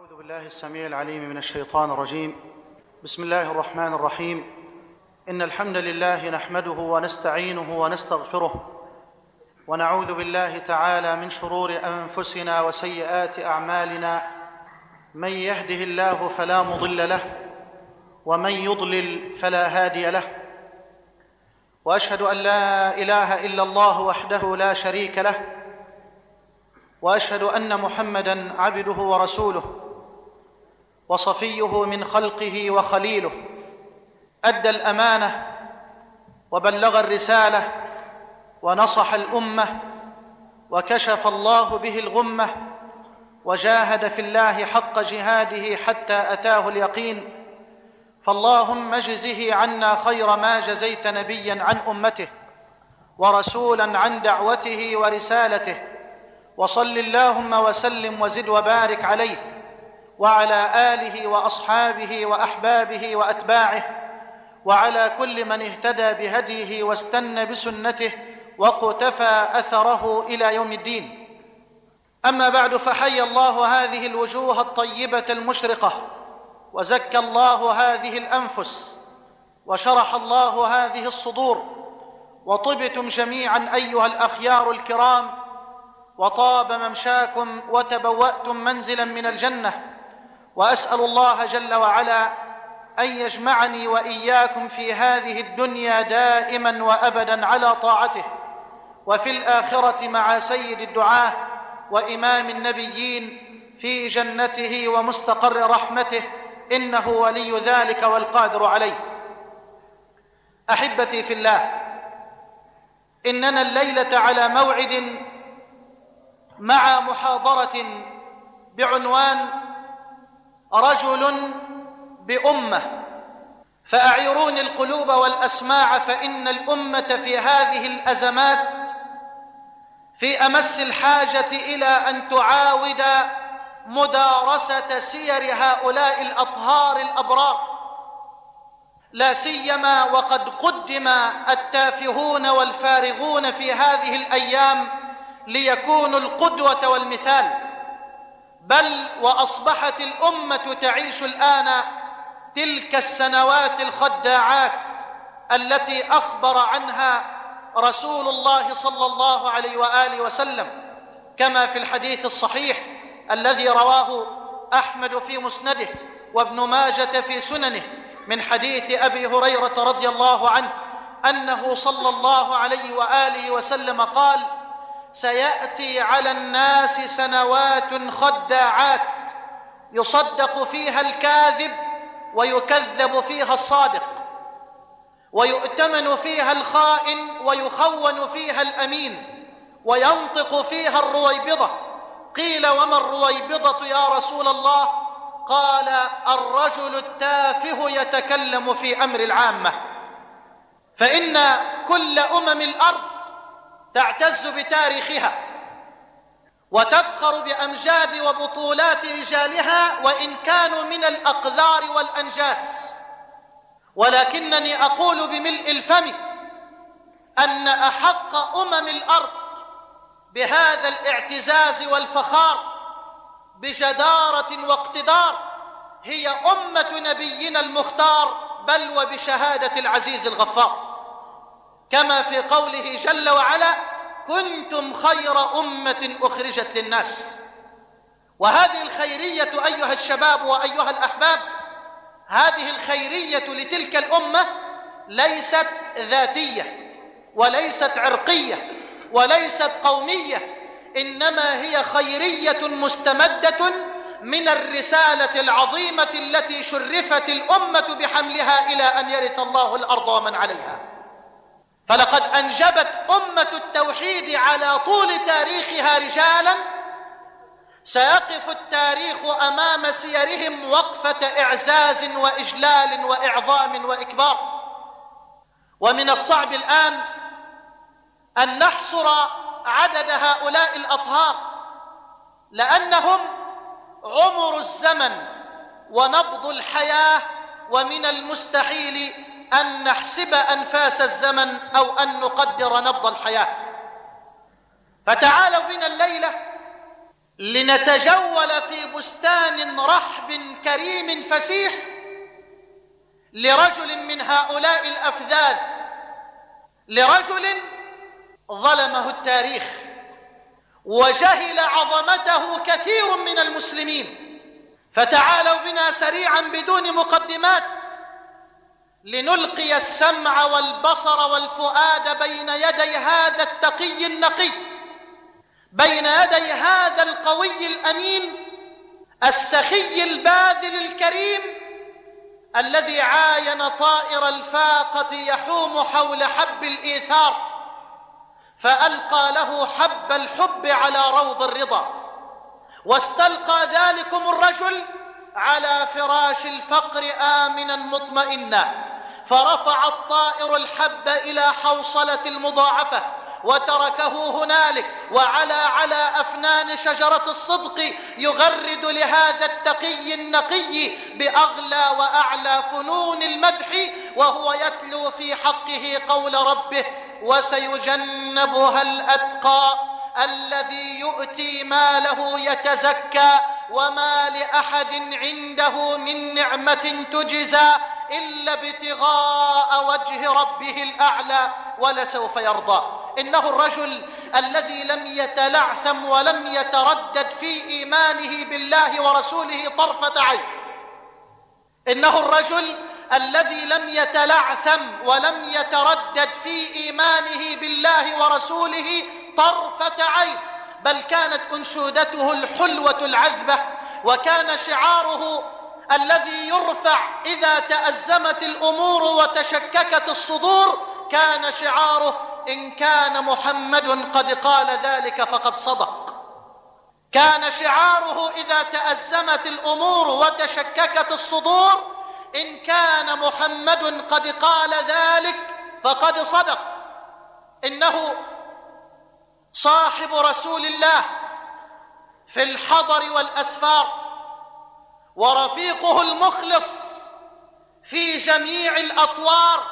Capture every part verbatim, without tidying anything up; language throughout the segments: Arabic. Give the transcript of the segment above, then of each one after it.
أعوذ بالله السميع العليم من الشيطان الرجيم. بسم الله الرحمن الرحيم. إن الحمد لله نحمده ونستعينه ونستغفره، ونعوذ بالله تعالى من شرور أنفسنا وسيئات أعمالنا. من يهده الله فلا مضل له، ومن يضلل فلا هادي له. وأشهد أن لا إله إلا الله وحده لا شريك له، وأشهد أن محمدًا عبده ورسوله وصفيه من خلقه وخليله. أدى الأمانة وبلغ الرسالة ونصح الأمة، وكشف الله به الغمة، وجاهد في الله حق جهاده حتى أتاه اليقين. فاللهم اجزه عنا خير ما جزيت نبيا عن أمته، ورسولا عن دعوته ورسالته. وصل اللهم وسلم وزد وبارك عليه وعلى آله وأصحابه وأحبابه وأتباعه، وعلى كل من اهتدى بهديه واستنى بسنته وقتفى أثره إلى يوم الدين. أما بعد، فحي الله هذه الوجوه الطيبة المشرقة، وزكى الله هذه الأنفس، وشرح الله هذه الصدور، وطبتم جميعا أيها الأخيار الكرام، وطاب ممشاكم وتبوأتم منزلا من الجنة. وأسأل الله جل وعلا أن يجمعني وإياكم في هذه الدنيا دائما وأبدا على طاعته، وفي الآخرة مع سيد الدعاة وإمام النبيين في جنته ومستقر رحمته، إنه ولي ذلك والقادر عليه. أحبتي في الله، إننا الليلة على موعد مع محاضرة بعنوان رجل بأمة، فأعيروني القلوب والأسماع، فإن الأمة في هذه الأزمات في أمس الحاجة إلى أن تعاود مدارسة سير هؤلاء الأطهار الأبرار، لا سيما وقد قدم التافهون والفارغون في هذه الأيام ليكونوا القدوة والمثال. بل وأصبحت الأمة تعيش الآن تلك السنوات الخداعات التي أخبر عنها رسول الله صلى الله عليه وآله وسلم، كما في الحديث الصحيح الذي رواه أحمد في مسنده وابن ماجة في سننه من حديث أبي هريرة رضي الله عنه أنه صلى الله عليه وآله وسلم قال: سيأتي على الناس سنوات خداعات، يصدق فيها الكاذب ويكذب فيها الصادق، ويؤتمن فيها الخائن ويخون فيها الأمين، وينطق فيها الرويبضة. قيل: وما الرويبضة يا رسول الله؟ قال: الرجل التافه يتكلم في أمر العامة. فإن كل أمم الأرض تعتز بتاريخها وتفخر بأمجاد وبطولات رجالها، وإن كانوا من الأقذار والأنجاس. ولكنني أقول بملء الفم أن أحق أمم الأرض بهذا الاعتزاز والفخار بجدارة واقتدار هي أمة نبينا المختار، بل وبشهادة العزيز الغفار، كما في قوله جل وعلا: كنتم خير أمة أخرجت للناس. وهذه الخيرية أيها الشباب وأيها الأحباب، هذه الخيرية لتلك الأمة ليست ذاتية، وليست عرقية، وليست قومية، إنما هي خيرية مستمدة من الرسالة العظيمة التي شرفت الأمة بحملها إلى أن يرث الله الأرض ومن عليها. فلقد أنجبت أمة التوحيد على طول تاريخها رجالا سيقف التاريخ أمام سيرهم وقفة إعزاز وإجلال وإعظام وإكبار. ومن الصعب الآن أن نحصر عدد هؤلاء الأطهار، لأنهم عمر الزمن ونبض الحياة، ومن المستحيل أن نحسب أنفاس الزمن أو أن نقدر نبض الحياة. فتعالوا بنا الليلة لنتجول في بستان رحب كريم فسيح لرجل من هؤلاء الأفذاذ، لرجل ظلمه التاريخ وجهل عظمته كثير من المسلمين. فتعالوا بنا سريعا بدون مقدمات لنلقي السمع والبصر والفؤاد بين يدي هذا التقي النقي، بين يدي هذا القوي الأمين السخي الباذل الكريم الذي عاين طائر الفاقة يحوم حول حب الإيثار فألقى له حب الحب على روض الرضا، واستلقى ذلكم الرجل على فراش الفقر آمنا مطمئنا، فرفع الطائر الحب إلى حوصلة المضاعفة وتركه هنالك، وعلى على أفنان شجرة الصدق يغرد لهذا التقي النقي بأغلى وأعلى فنون المدح، وهو يتلو في حقه قول ربه: وسيجنبها الأتقى الذي يؤتي ماله يتزكى وما لأحد عنده من نعمة تجزى إلا ابتغاء وجه ربه الأعلى ولسوف يرضى. إنه الرجل الذي لم يتلعثم ولم يتردد في إيمانه بالله ورسوله طرفة عين. إنه الرجل الذي لم يتلعثم ولم يتردد في إيمانه بالله ورسوله طرفة عين، بل كانت أنشودته الحلوة العذبة، وكان شعاره الذي يرفع إذا تأزمت الأمور وتشككت الصدور، كان شعاره: إن كان محمد قد قال ذلك فقد صدق. كان شعاره إذا تأزمت الأمور وتشككت الصدور: إن كان محمد قد قال ذلك فقد صدق. إنه صاحب رسول الله في الحضر والأسفار، ورفيقه المخلص في جميع الأطوار،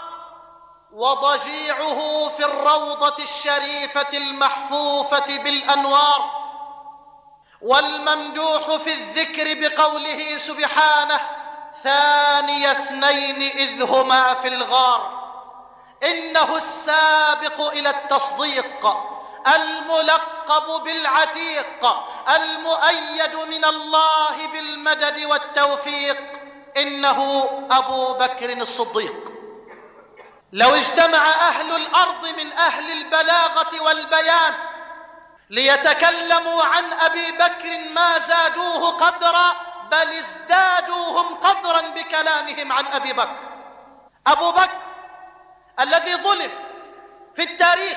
وضجيعه في الروضة الشريفة المحفوفة بالأنوار، والممدوح في الذكر بقوله سبحانه: ثاني اثنين إذ هما في الغار. إنه السابق إلى التصديق، الملقب بالعتيق، المؤيد من الله بالمدد والتوفيق. إنه أبو بكر الصديق. لو اجتمع أهل الأرض من أهل البلاغة والبيان ليتكلموا عن أبي بكر ما زادوه قدرا، بل ازدادوهم قدرا بكلامهم عن أبي بكر. أبو بكر الذي ظلم في التاريخ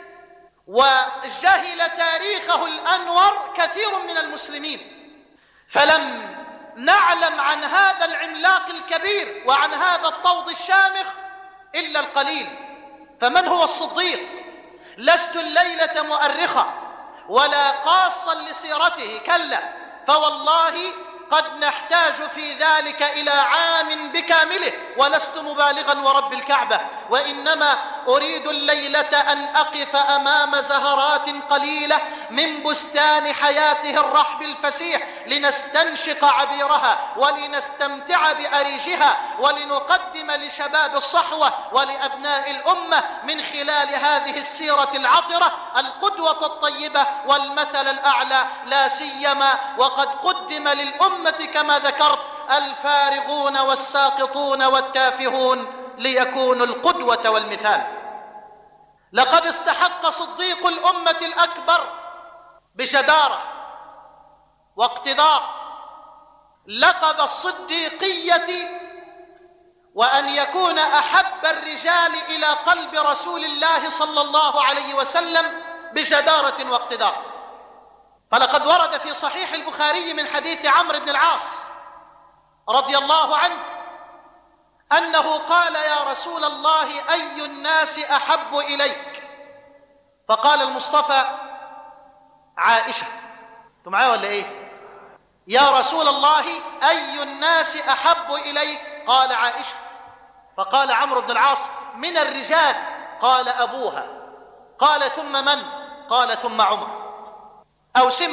وجهل تاريخه الأنور كثير من المسلمين، فلم نعلم عن هذا العملاق الكبير وعن هذا الطود الشامخ إلا القليل. فمن هو الصديق؟ لست الليلة مؤرخا ولا قاصا لسيرته، كلا، فوالله قد نحتاج في ذلك إلى عام بكامله، ولست مبالغا ورب الكعبة، وإنما أريد الليلة أن أقف أمام زهرات قليلة من بستان حياته الرحب الفسيح لنستنشق عبيرها ولنستمتع بأريجها، ولنقدم لشباب الصحوة ولأبناء الأمة من خلال هذه السيرة العطرة القدوة الطيبة والمثل الأعلى، لا سيما وقد قدم للأمة كما ذكرت الفارغون والساقطون والتافهون ليكونوا القدوة والمثال. لقد استحق صديق الأمة الأكبر بجدارة واقتدار لقب الصديقية، وأن يكون أحب الرجال إلى قلب رسول الله صلى الله عليه وسلم بجدارة واقتدار. فلقد ورد في صحيح البخاري من حديث عمرو بن العاص رضي الله عنه أنه قال: يا رسول الله، أي الناس أحب إليك؟ فقال المصطفى: عائشة. أنتم معايا ولا إيه؟ يا رسول الله، أي الناس أحب إليك؟ قال: عائشة. فقال عمرو بن العاص: من الرجال؟ قال: أبوها. قال: ثم من؟ قال: ثم عمر. أوسمة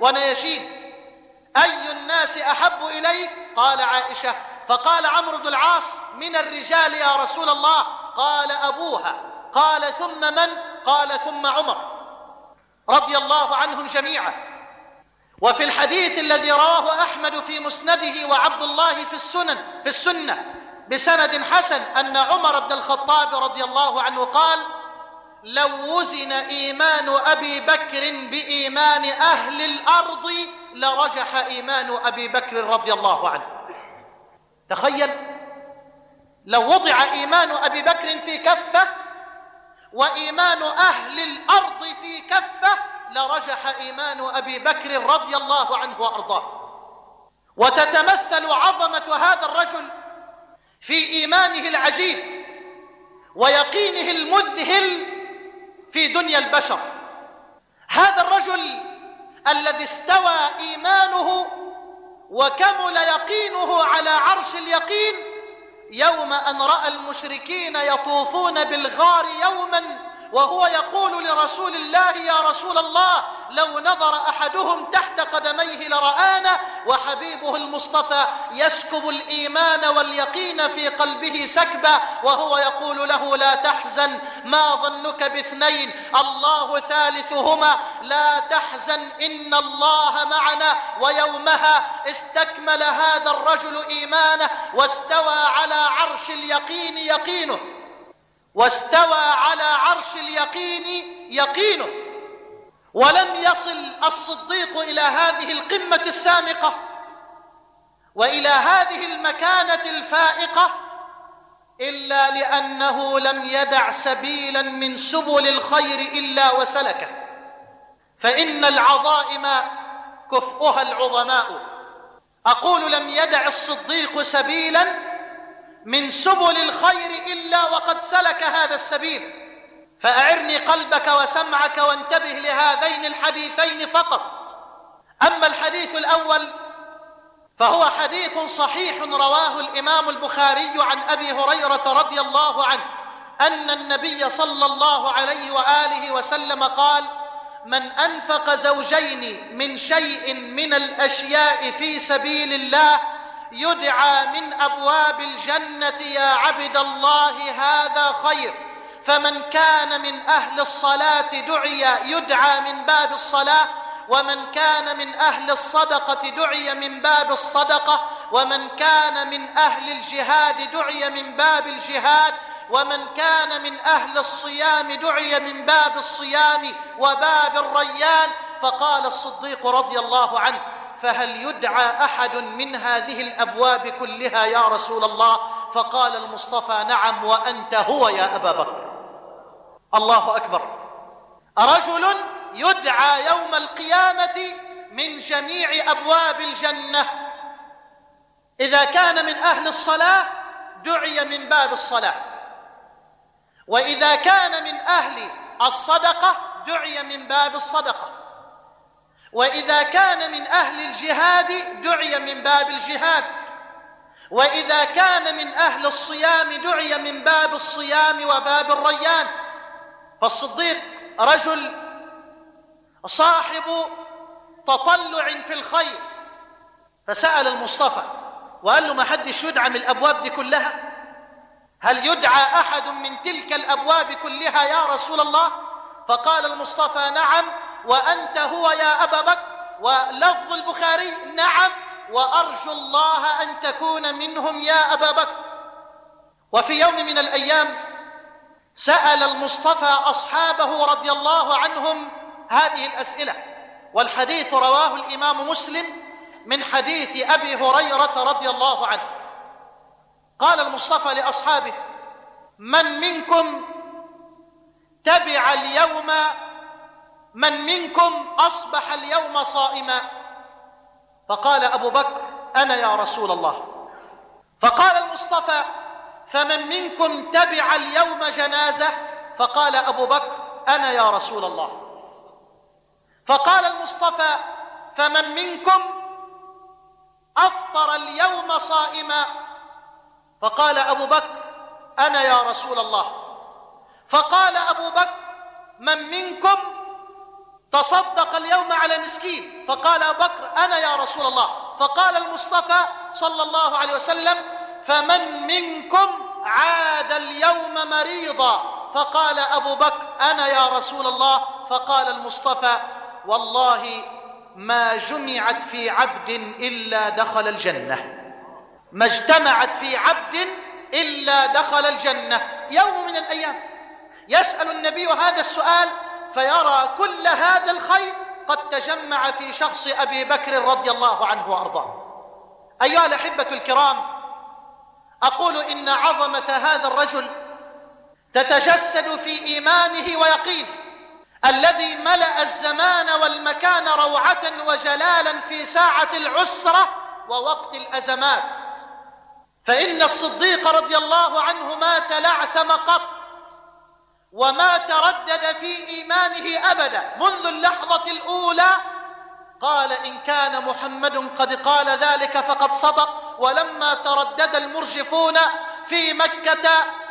ونيشين. أي الناس أحب إليك؟ قال عائشة. فقال عمرو بن العاص: من الرجال يا رسول الله؟ قال أبوها. قال ثم من؟ قال ثم عمر، رضي الله عنهم جميعا. وفي الحديث الذي رواه أحمد في مسنده وعبد الله في السنن في السنة بسند حسن أن عمر بن الخطاب رضي الله عنه قال: لو وزن إيمان أبي بكر بإيمان أهل الأرض لرجح إيمان أبي بكر رضي الله عنه. تخيل لو وضع إيمان أبي بكر في كفة وإيمان أهل الأرض في كفة لرجح إيمان أبي بكر رضي الله عنه وأرضاه. وتتمثل عظمة هذا الرجل في إيمانه العجيب ويقينه المذهل في دنيا البشر. هذا الرجل الذي استوى إيمانه وكمل يقينه على عرش اليقين يوم أن رأى المشركين يطوفون بالغار يوما وهو يقول لرسول الله: يا رسول الله، لو نظر أحدهم تحت قدميه لرآنا. وحبيبه المصطفى يسكب الإيمان واليقين في قلبه سكبا وهو يقول له: لا تحزن، ما ظنك باثنين، الله ثالثهما، لا تحزن إن الله معنا. ويومها استكمل هذا الرجل إيمانه واستوى على عرش اليقين يقينه واستوى على عرش اليقين يقينه ولم يصل الصديق إلى هذه القمة السامقة وإلى هذه المكانة الفائقة إلا لأنه لم يدع سبيلا من سبل الخير إلا وسلكه. فإن العظائم كفؤها العظماء. أقول: لم يدع الصديق سبيلا من سبل الخير إلا وقد سلك هذا السبيل. فأعرني قلبك وسمعك وانتبه لهذين الحديثين فقط. أما الحديث الأول فهو حديث صحيح رواه الإمام البخاري عن أبي هريرة رضي الله عنه أن النبي صلى الله عليه وآله وسلم قال: من أنفق زوجين من شيء من الأشياء في سبيل الله يدعى من أبواب الجنة يا عبد الله هذا خير. فمن كان من أهل الصلاة دعي يدعى من باب الصلاة، ومن كان من أهل الصدقة دعي من باب الصدقة، ومن كان من أهل الجهاد دعي من باب الجهاد، ومن كان من أهل الصيام دعي من باب الصيام وباب الريان. فقال الصديق رضي الله عنه: فهل يدعى أحد من هذه الأبواب كلها يا رسول الله؟ فقال المصطفى: نعم، وأنت هو يا أبا بكر. الله أكبر. رجل يدعى يوم القيامة من جميع أبواب الجنة. إذا كان من أهل الصلاة دعي من باب الصلاة، وإذا كان من أهل الصدقة دعي من باب الصدقة، وإذا كان من أهل الجهاد دعي من باب الجهاد، وإذا كان من أهل الصيام دعي من باب الصيام وباب الريان. فالصديق رجل صاحب تطلع في الخير، فسأل المصطفى وقال له: ما حدش يدعى من الأبواب دي كلها؟ هل يدعى أحد من تلك الأبواب كلها يا رسول الله؟ فقال المصطفى: نعم، وأنت هو يا أبا بكر. ولفظ البخاري: نعم، وأرجو الله أن تكون منهم يا أبا بكر. وفي يوم من الأيام سأل المصطفى أصحابه رضي الله عنهم هذه الأسئلة، والحديث رواه الإمام مسلم من حديث أبي هريرة رضي الله عنه. قال المصطفى لأصحابه: من منكم تبع اليوم من منكم أصبح اليوم صائما؟ فقال أبو بكر: أنا يا رسول الله. فقال المصطفى: فمن منكم تبع اليوم جنازة؟ فقال أبو بكر: أنا يا رسول الله. فقال المصطفى: فمن منكم أفطر اليوم صائما؟ فقال أبو بكر: أنا يا رسول الله. فقال أبو بكر: من منكم تصدق اليوم على مسكين، فقال أبو بكر أنا يا رسول الله. فقال المصطفى صلى الله عليه وسلم فمن منكم عاد اليوم مريضا؟ فقال أبو بكر أنا يا رسول الله. فقال المصطفى والله ما جمعت في عبد إلا دخل الجنة، ما اجتمعت في عبد إلا دخل الجنة. يوم من الأيام يسأل النبي هذا السؤال فيرى كل هذا الخير قد تجمع في شخص أبي بكر رضي الله عنه وأرضاه. أيها الأحبة الكرام، أقول إن عظمة هذا الرجل تتجسد في إيمانه ويقينه الذي ملأ الزمان والمكان روعة وجلالا في ساعة العسرة ووقت الأزمات. فإن الصديق رضي الله عنه ما تلعثم قط وما تردد في إيمانه أبدا. منذ اللحظة الأولى قال إن كان محمد قد قال ذلك فقد صدق. ولما تردد المرجفون في مكة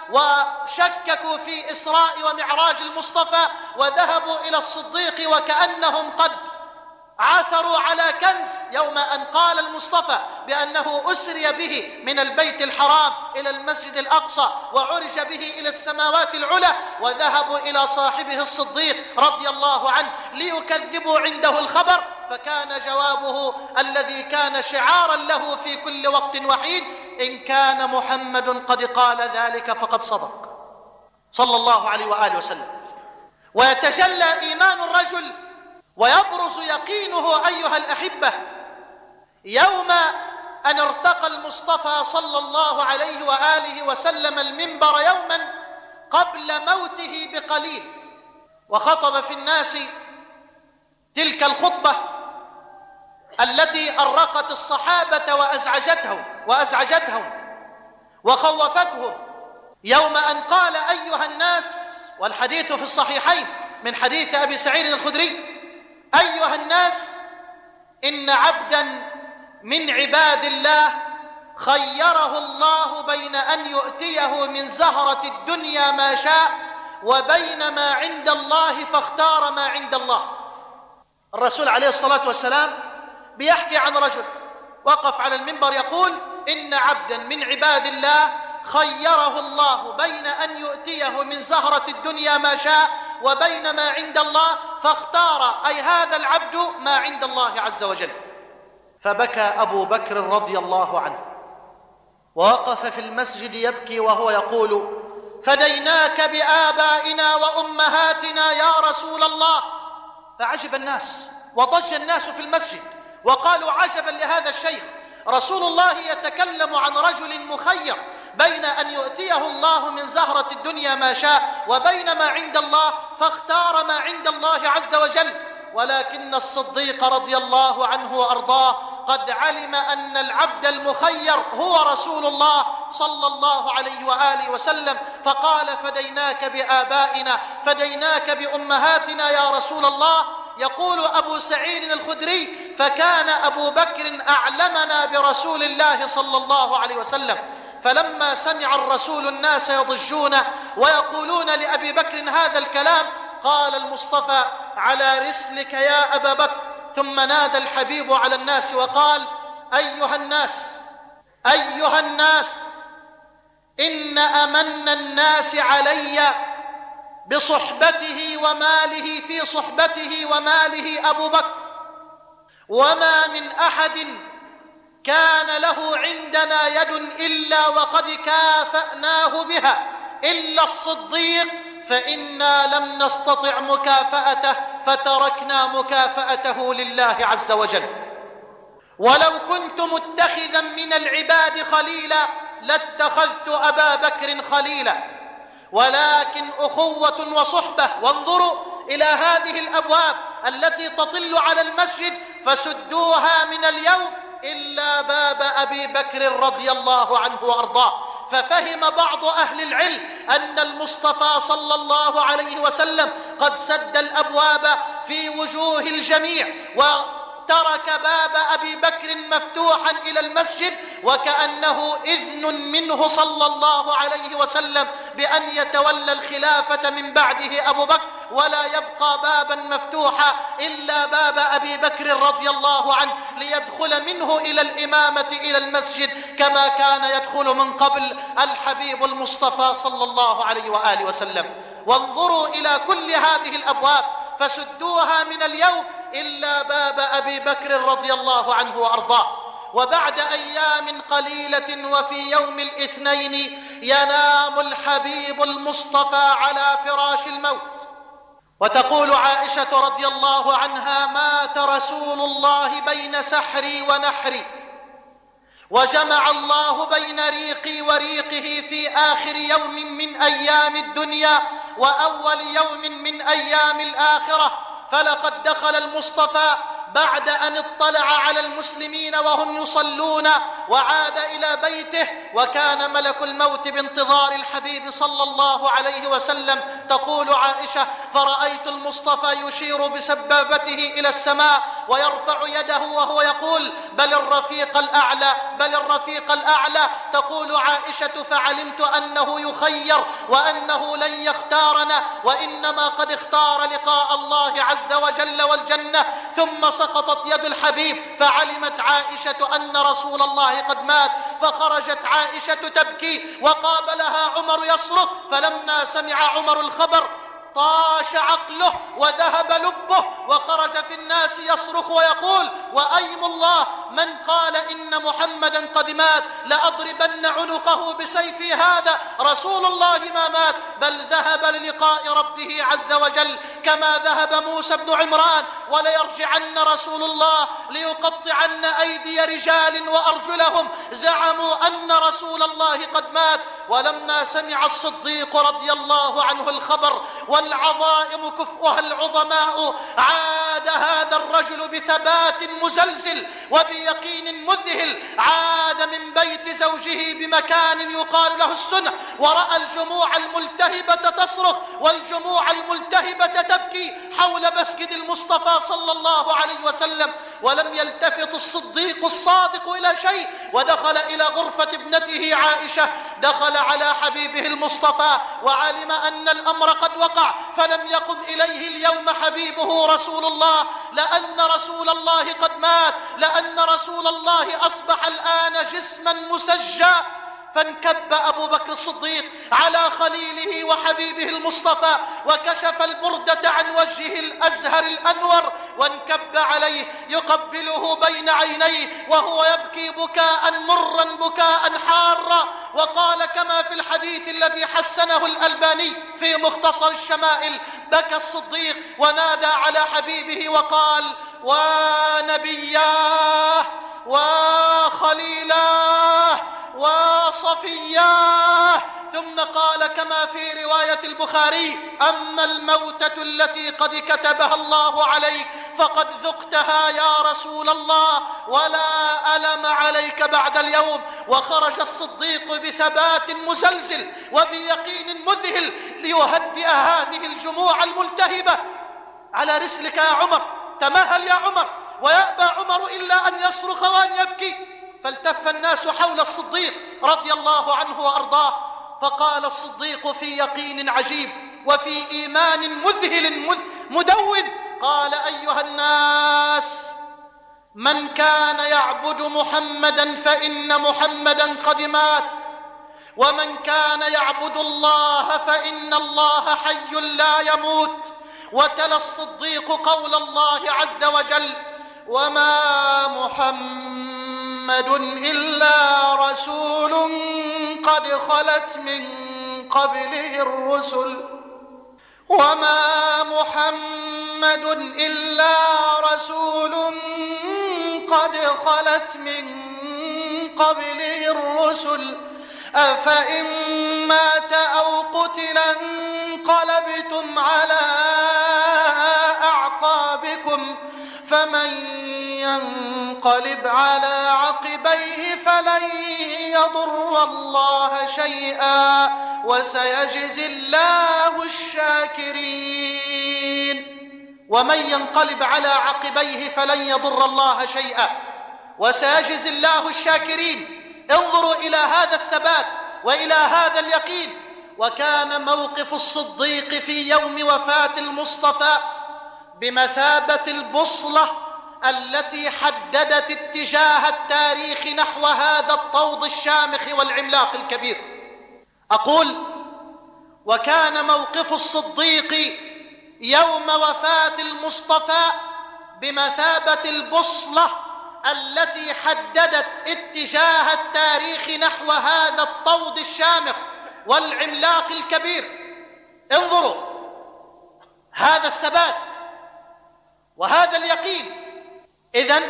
وشككوا في إسراء ومعراج المصطفى وذهبوا إلى الصديق وكأنهم قد عثروا على كنز يوم أن قال المصطفى بأنه أسري به من البيت الحرام إلى المسجد الأقصى وعرج به إلى السماوات العلى، وذهبوا إلى صاحبه الصديق رضي الله عنه ليكذبوا عنده الخبر، فكان جوابه الذي كان شعارا له في كل وقت وحيد إن كان محمد قد قال ذلك فقد صدق صلى الله عليه وآله وسلم. ويتجلى إيمان الرجل ويبرز يقينه أيها الأحبة يوم أن ارتقى المصطفى صلى الله عليه وآله وسلم المنبر يوما قبل موته بقليل، وخطب في الناس تلك الخطبة التي أرقت الصحابة وأزعجتهم وأزعجتهم وخوفتهم، يوم أن قال أيها الناس، والحديث في الصحيحين من حديث أبي سعيد الخدري: أيها الناس إن عبدا من عباد الله خيره الله بين أن يؤتيه من زهرة الدنيا ما شاء وبين ما عند الله فاختار ما عند الله. الرسول عليه الصلاة والسلام بيحكي عن رجل وقف على المنبر يقول إن عبدا من عباد الله خيره الله بين أن يؤتيه من زهرة الدنيا ما شاء وبين ما عند الله فاختار، أي هذا العبد، ما عند الله عز وجل. فبكى أبو بكر رضي الله عنه ووقف في المسجد يبكي وهو يقول: فديناك بآبائنا وأمهاتنا يا رسول الله. فعجب الناس وضج الناس في المسجد وقالوا: عجبا لهذا الشيخ، رسول الله يتكلم عن رجل مخير بين أن يؤتيه الله من زهرة الدنيا ما شاء وبين ما عند الله فاختار ما عند الله عز وجل. ولكن الصديق رضي الله عنه وأرضاه قد علم أن العبد المخير هو رسول الله صلى الله عليه وآله وسلم، فقال: فديناك بآبائنا، فديناك بأمهاتنا يا رسول الله. يقول أبو سعيد الخدري: فكان أبو بكر أعلمنا برسول الله صلى الله عليه وسلم، فلما سمع الرسول الناس يضجون ويقولون لأبي بكر هذا الكلام قال المصطفى: على رسلك يا أبا بكر. ثم نادى الحبيب على الناس وقال: أيها الناس أيها الناس إن أمن الناس علي بصحبته وماله في صحبته وماله أبو بكر، وما من أحد كان له عندنا يد إلا وقد كافأناه بها إلا الصديق، فإنا لم نستطع مكافأته فتركنا مكافأته لله عز وجل. ولو كنت متخذا من العباد خليلا لاتخذت أبا بكر خليلا، ولكن أخوة وصحبة. وانظروا إلى هذه الأبواب التي تطل على المسجد فسدوها من اليوم إلا باب أبي بكر رضي الله عنه وأرضاه. ففهم بعض أهل العلم أن المصطفى صلى الله عليه وسلم قد سد الأبواب في وجوه الجميع وترك باب أبي بكر مفتوحا إلى المسجد، وكأنه إذن منه صلى الله عليه وسلم بأن يتولى الخلافة من بعده أبو بكر. ولا يبقى بابا مفتوحا إلا باب أبي بكر رضي الله عنه ليدخل منه إلى الإمامة إلى المسجد كما كان يدخل من قبل الحبيب المصطفى صلى الله عليه وآله وسلم. وانظروا إلى كل هذه الأبواب فسدوها من اليوم إلا باب أبي بكر رضي الله عنه وأرضاه. وبعد أيام قليلة وفي يوم الاثنين ينام الحبيب المصطفى على فراش الموت، وتقول عائشة رضي الله عنها: مات رسول الله بين سحري ونحري، وجمع الله بين ريقي وريقه في آخر يوم من أيام الدنيا وأول يوم من أيام الآخرة، فلقد دخل المصطفى بعد أن اطلع على المسلمين وهم يصلون وعاد إلى بيته، وكان ملك الموت بانتظار الحبيب صلى الله عليه وسلم. تقول عائشة: فرأيت المصطفى يشير بسبابته إلى السماء ويرفع يده وهو يقول: بل الرفيق الأعلى، بل الرفيق الأعلى. تقول عائشة: فعلمت أنه يخير وأنه لن يختارنا، وإنما قد اختار لقاء الله عز وجل والجنة. ثم سقطت يد الحبيب فعلمت عائشة أن رسول الله قد مات، فخرجت عائشة تبكي وقابلها عمر يصرخ. فلما سمع عمر الخبر طاش عقله وذهب لبه وخرج في الناس يصرخ ويقول: وأيم الله من قال إن محمدا قد مات لأضربن عنقه بسيفي هذا. رسول الله ما مات، بل ذهب للقاء ربه عز وجل كما ذهب موسى بن عمران، وليرجعن رسول الله ليقطعن أيدي رجال وأرجلهم زعموا أن رسول الله قد مات. ولما سمع الصديق رضي الله عنه الخبر والعظائم كفؤها العظماء، عاد هذا الرجل بثبات مزلزل وبيقين مذهل، عاد من بيت زوجه بمكان يقال له السنة، ورأى الجموع الملتهبة تصرخ والجموع الملتهبة تبكي حول مسجد المصطفى صلى الله عليه وسلم، ولم يلتفت الصديق الصادق إلى شيء، ودخل إلى غرفة ابنته عائشة، دخل على حبيبه المصطفى وعلم أن الأمر قد وقع، فلم يقم إليه اليوم حبيبه رسول الله، لأن رسول الله قد مات، لأن رسول الله أصبح الآن جسما مسجى. فانكب أبو بكر الصديق على خليله وحبيبه المصطفى وكشف البردة عن وجهه الأزهر الأنور وانكب عليه يقبله بين عينيه وهو يبكي بكاء مرا بكاء حارا. وقال كما في الحديث الذي حسنه الألباني في مختصر الشمائل: بكى الصديق ونادى على حبيبه وقال: ونبياه وخليلاه وصفياه. ثم قال كما في رواية البخاري: أما الموتة التي قد كتبها الله عليك فقد ذقتها يا رسول الله، ولا ألم عليك بعد اليوم. وخرج الصديق بثبات مزلزل وبيقين مذهل ليهدئ هذه الجموع الملتهبة. على رسلك يا عمر، تمهل يا عمر. ويأبى عمر إلا أن يصرخ وأن يبكي. فالتف الناس حول الصديق رضي الله عنه وأرضاه، فقال الصديق في يقين عجيب وفي إيمان مذهل مدون، قال: أيها الناس، من كان يعبد محمدا فإن محمدا قد مات، ومن كان يعبد الله فإن الله حي لا يموت. وتلا الصديق قول الله عز وجل: وما محمد إلا رسول قد خلت من قبله الرسل وما محمد إلا رسول قد خلت من قبله الرسل أفإن مات أو قتل انقلبتم على أعقابكم فمن ينقلب على عقبيه فلن يضر الله شيئا وسيجزي الله الشاكرين. ومن ينقلب على عقبيه فلن يضر الله شيئا وسيجزي الله الشاكرين. انظروا إلى هذا الثبات وإلى هذا اليقين وكان موقف الصديق في يوم وفاة المصطفى بمثابة البوصلة التي حددت اتجاه التاريخ نحو هذا الطود الشامخ والعملاق الكبير. أقول: وكان موقف الصديق يوم وفاة المصطفى بمثابة البوصلة التي حددت اتجاه التاريخ نحو هذا الطود الشامخ والعملاق الكبير. انظروا هذا الثبات وهذا اليقين. إذن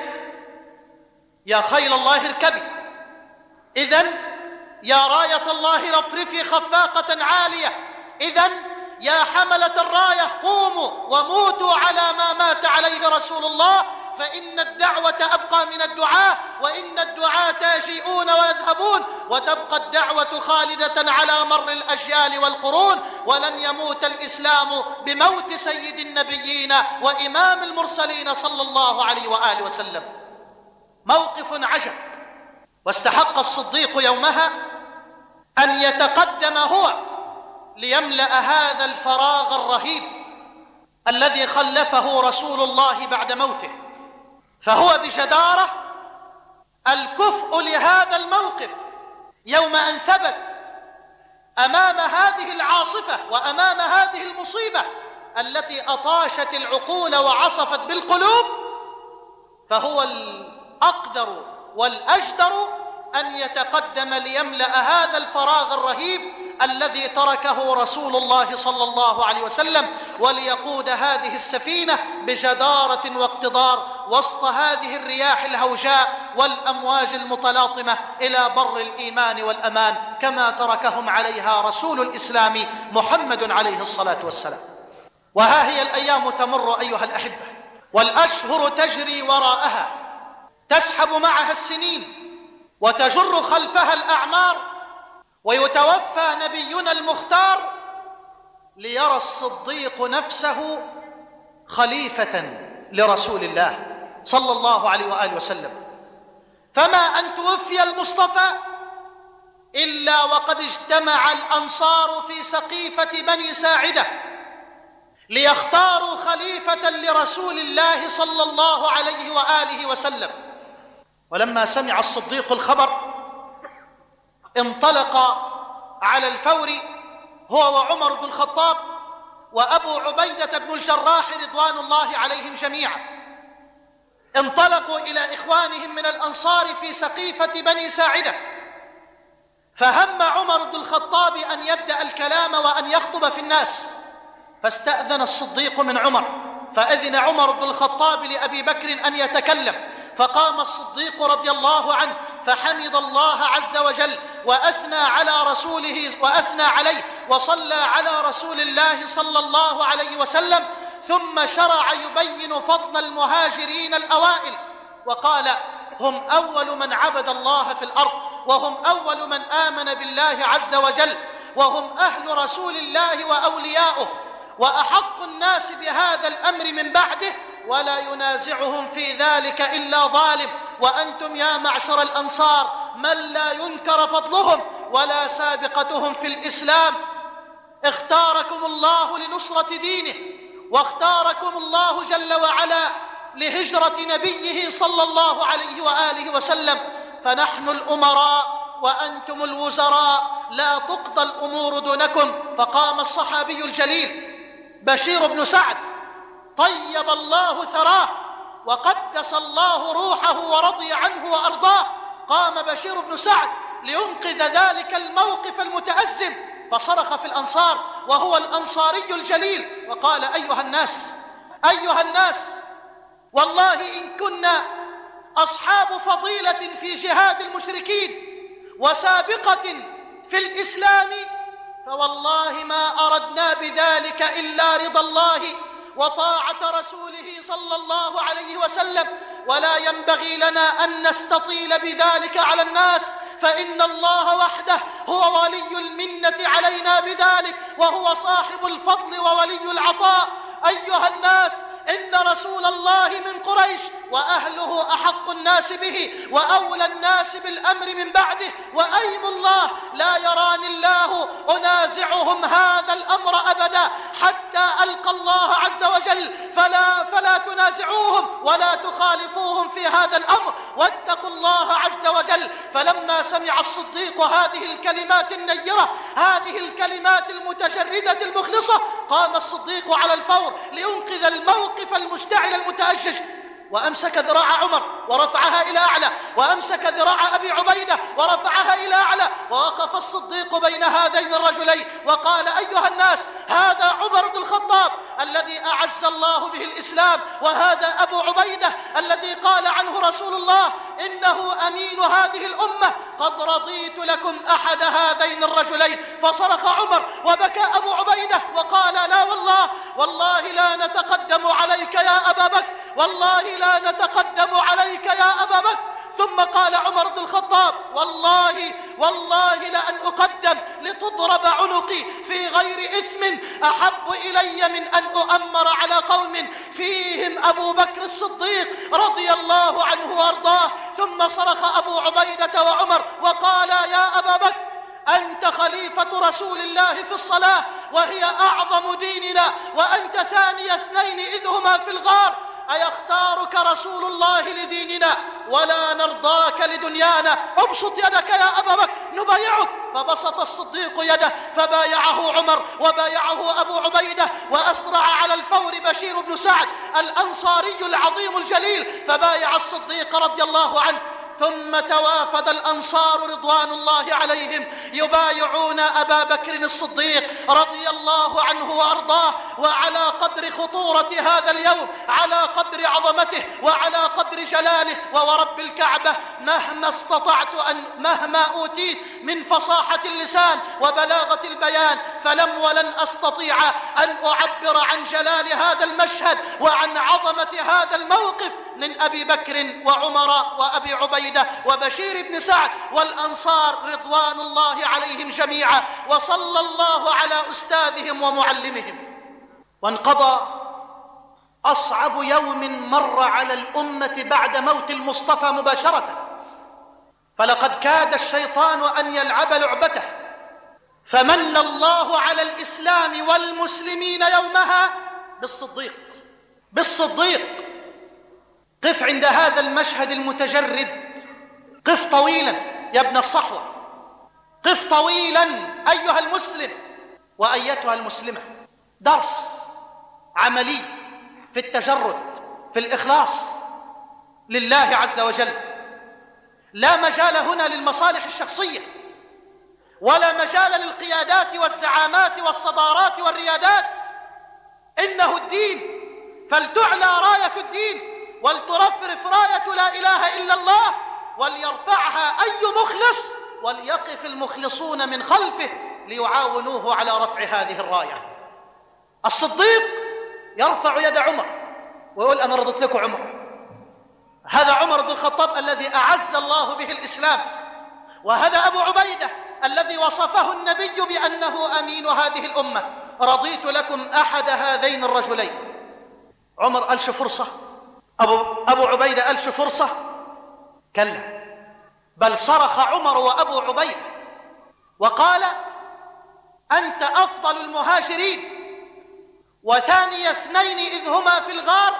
يا خيل الله اركبي، إذن يا راية الله رفرفي خفاقة عالية، إذن يا حملة الراية قوموا وموتوا على ما مات عليه رسول الله، فإن الدعوة أبقى من الدعاء، وإن الدعاة يجيئون ويذهبون، وتبقى الدعوة خالدة على مر الأجيال والقرون، ولن يموت الإسلام بموت سيد النبيين وإمام المرسلين صلى الله عليه وآله وسلم. موقف عجب. واستحق الصديق يومها أن يتقدم هو ليملأ هذا الفراغ الرهيب الذي خلفه رسول الله بعد موته، فهو بجدارة الكفء لهذا الموقف يوم أن ثبت أمام هذه العاصفة وأمام هذه المصيبة التي أطاشت العقول وعصفت بالقلوب، فهو الأقدر والأجدر أن يتقدم ليملأ هذا الفراغ الرهيب الذي تركه رسول الله صلى الله عليه وسلم، وليقود هذه السفينة بجدارة واقتدار وسط هذه الرياح الهوجاء والأمواج المتلاطمة إلى بر الإيمان والأمان كما تركهم عليها رسول الإسلام محمد عليه الصلاة والسلام. وها هي الأيام تمر أيها الأحبة، والأشهر تجري وراءها، تسحب معها السنين وتجر خلفها الأعمار، ويتوفى نبينا المختار ليرى الصديق نفسه خليفة لرسول الله صلى الله عليه وآله وسلم. فما أن توفي المصطفى إلا وقد اجتمع الأنصار في سقيفة بني ساعدة ليختاروا خليفة لرسول الله صلى الله عليه وآله وسلم. ولما سمع الصديق الخبر انطلق على الفور هو وعمر بن الخطاب وأبو عبيدة بن الجراح رضوان الله عليهم جميعا، انطلقوا إلى إخوانهم من الأنصار في سقيفة بني ساعدة، فهم عمر بن الخطاب أن يبدأ الكلام وأن يخطب في الناس، فاستأذن الصديق من عمر، فأذن عمر بن الخطاب لأبي بكر أن يتكلم، فقام الصديق رضي الله عنه فحمد الله عز وجل وأثنى على رسوله وأثنى عليه وصلى على رسول الله صلى الله عليه وسلم، ثم شرع يبين فضل المهاجرين الأوائل وقال: هم أول من عبد الله في الأرض، وهم أول من آمن بالله عز وجل، وهم أهل رسول الله وأولياؤه، وأحق الناس بهذا الأمر من بعده، ولا ينازعهم في ذلك إلا ظالم. وأنتم يا معشر الأنصار من لا ينكر فضلهم ولا سابقتهم في الإسلام، اختاركم الله لنصرة دينه، واختاركم الله جل وعلا لهجرة نبيه صلى الله عليه وآله وسلم، فنحن الأمراء وأنتم الوزراء، لا تقضى الأمور دونكم. فقام الصحابي الجليل بشير بن سعد طيب الله ثراه وقدس الله روحه ورضي عنه وأرضاه، قام بشير بن سعد لينقذ ذلك الموقف المتأزم، فصرخ في الأنصار وهو الأنصاري الجليل وقال: أيها الناس أيها الناس، والله إن كنا أصحاب فضيلة في جهاد المشركين وسابقة في الإسلام، فوالله ما أردنا بذلك إلا رضا الله وطاعة رسوله صلى الله عليه وسلم، ولا ينبغي لنا أن نستطيل بذلك على الناس، فإن الله وحده هو ولي المنة علينا بذلك، وهو صاحب الفضل وولي العطاء. أيها الناس، إن رسول الله من قريش وأهله أحق الناس به وأولى الناس بالأمر من بعده، وأيم الله لا يراني الله أنازعهم هذا الأمر أبدا حتى ألقى الله عز وجل، فلا, فلا تنازعوهم ولا تخالفوهم في هذا الأمر، واتقوا الله عز وجل. فلما سمع الصديق هذه الكلمات النيرة، هذه الكلمات المتجردة المخلصة، قام الصديق على الفور لينقذ الموقف المشتعل المتأجج، وأمسك ذراع عمر ورفعها إلى أعلى، وأمسك ذراع أبي عبيدة ورفعها إلى أعلى، ووقف الصديق بين هذين الرجلين وقال: أيها الناس، هذا عمر بن الخطاب الذي أعز الله به الإسلام، وهذا أبو عبيدة الذي قال عنه رسول الله إنه أمين هذه الأمة، قد رضيت لكم أحد هذين الرجلين. فصرخ عمر وبكى أبو عبيدة وقال: لا والله، والله لا نتقدم عليك يا أبا بكر، والله لا نتقدم عليك يا أبا بكر. ثم قال عمر بن الخطاب: والله والله لأن أقدم لتضرب عنقي في غير إثم أحب إلي من أن أؤمر على قوم فيهم أبو بكر الصديق رضي الله عنه وأرضاه. ثم صرخ أبو عبيدة وعمر وقال: يا أبا بكر، أنت خليفة رسول الله في الصلاة وهي أعظم ديننا، وأنت ثاني اثنين إذ هما في الغار، أيختارك رسول الله لديننا ولا نرضاك لدنيانا؟ ابسط يدك يا أبا بكر نبايعك. فبسط الصديق يده فبايعه عمر وبايعه أبو عبيدة، وأسرع على الفور بشير بن سعد الأنصاري العظيم الجليل فبايع الصديق رضي الله عنه. ثم توافد الأنصار رضوان الله عليهم يبايعون أبا بكر الصديق رضي الله عنه وأرضاه. وعلى قدر خطورة هذا اليوم، على قدر عظمته وعلى قدر جلاله، وورب الكعبة مهما استطعت أن مهما أوتيت من فصاحة اللسان وبلاغة البيان فلم ولن أستطيع أن أعبر عن جلال هذا المشهد وعن عظمة هذا الموقف من أبي بكر وعمر وأبي عبيدة وبشير بن سعد والأنصار رضوان الله عليهم جميعا. وصلى الله على أستاذهم ومعلمهم. وانقضى أصعب يوم مر على الأمة بعد موت المصطفى مباشرة، فلقد كاد الشيطان أن يلعب لعبته، فمن الله على الإسلام والمسلمين يومها بالصديق بالصديق قف عند هذا المشهد المتجرد، قف طويلا يا ابن الصحوة، قف طويلا أيها المسلم وأيتها المسلمة. درس عملي في التجرد، في الإخلاص لله عز وجل. لا مجال هنا للمصالح الشخصية، ولا مجال للقيادات والزعامات والصدارات والريادات، إنه الدين، فلتعلى راية الدين ولترفرف راية لا إله إلا الله، وليرفعها أي مخلص، وليقف المخلصون من خلفه ليعاونوه على رفع هذه الراية. الصديق يرفع يد عمر ويقول: أنا رضيت لكم عمر. هذا عمر بن الخطاب الذي أعز الله به الإسلام، وهذا أبو عبيدة الذي وصفه النبي بأنه أمين هذه الأمة. رضيت لكم أحد هذين الرجلين. عمر قالش فرصة، أبو, أبو عبيدة قالش فرصة، كلا، بل صرخ عمر وأبو عبيدة وقال: أنت أفضل المهاجرين، وثاني اثنين إذ هما في الغار،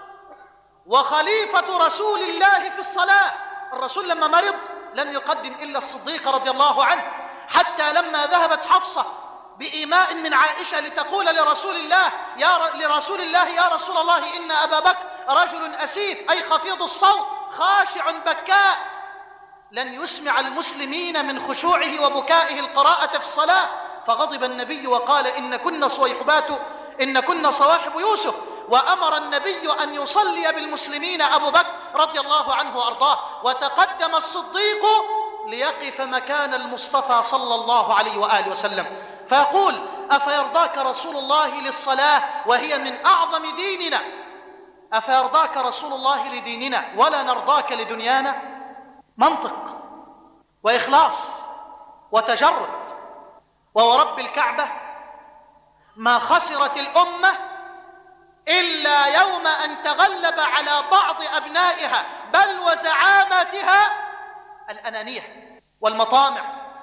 وخليفة رسول الله في الصلاة. الرسول لما مرض لم يقدم إلا الصديق رضي الله عنه، حتى لما ذهبت حفصة بإيماء من عائشة لتقول لرسول الله يا ر... لرسول الله يا رسول الله إن أبا بكر رجل أسيف، أي خفيض الصوت خاشع بكاء، لن يسمع المسلمين من خشوعه وبكائه القراءة في الصلاة. فغضب النبي وقال: إن كنا صويحبات إن كنا صواحب يوسف. وأمر النبي أن يصلي بالمسلمين أبو بكر رضي الله عنه وأرضاه. وتقدم الصديق ليقف مكان المصطفى صلى الله عليه وآله وسلم فيقول: أفيرضاك رسول الله للصلاة وهي من أعظم ديننا؟ أفيرضاك رسول الله لديننا ولا نرضاك لدنيانا؟ منطق وإخلاص وتجرد. وورب الكعبة ما خسرت الأمة إلا يوم أن تغلب على بعض أبنائها بل وزعاماتها الأنانية والمطامع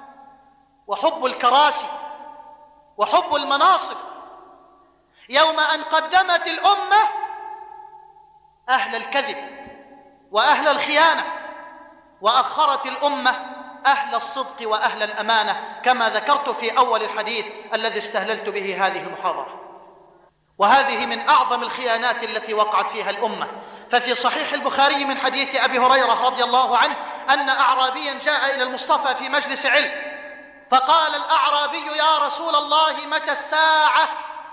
وحب الكراسي وحب المناصب، يوم أن قدمت الأمة أهل الكذب وأهل الخيانة، وأخرت الأمة أهل الصدق وأهل الأمانة، كما ذكرت في أول الحديث الذي استهللت به هذه المحاضرة. وهذه من أعظم الخيانات التي وقعت فيها الأمة. ففي صحيح البخاري من حديث أبي هريرة رضي الله عنه أن أعرابيا جاء إلى المصطفى في مجلس علم، فقال الأعرابي: يا رسول الله متى الساعة؟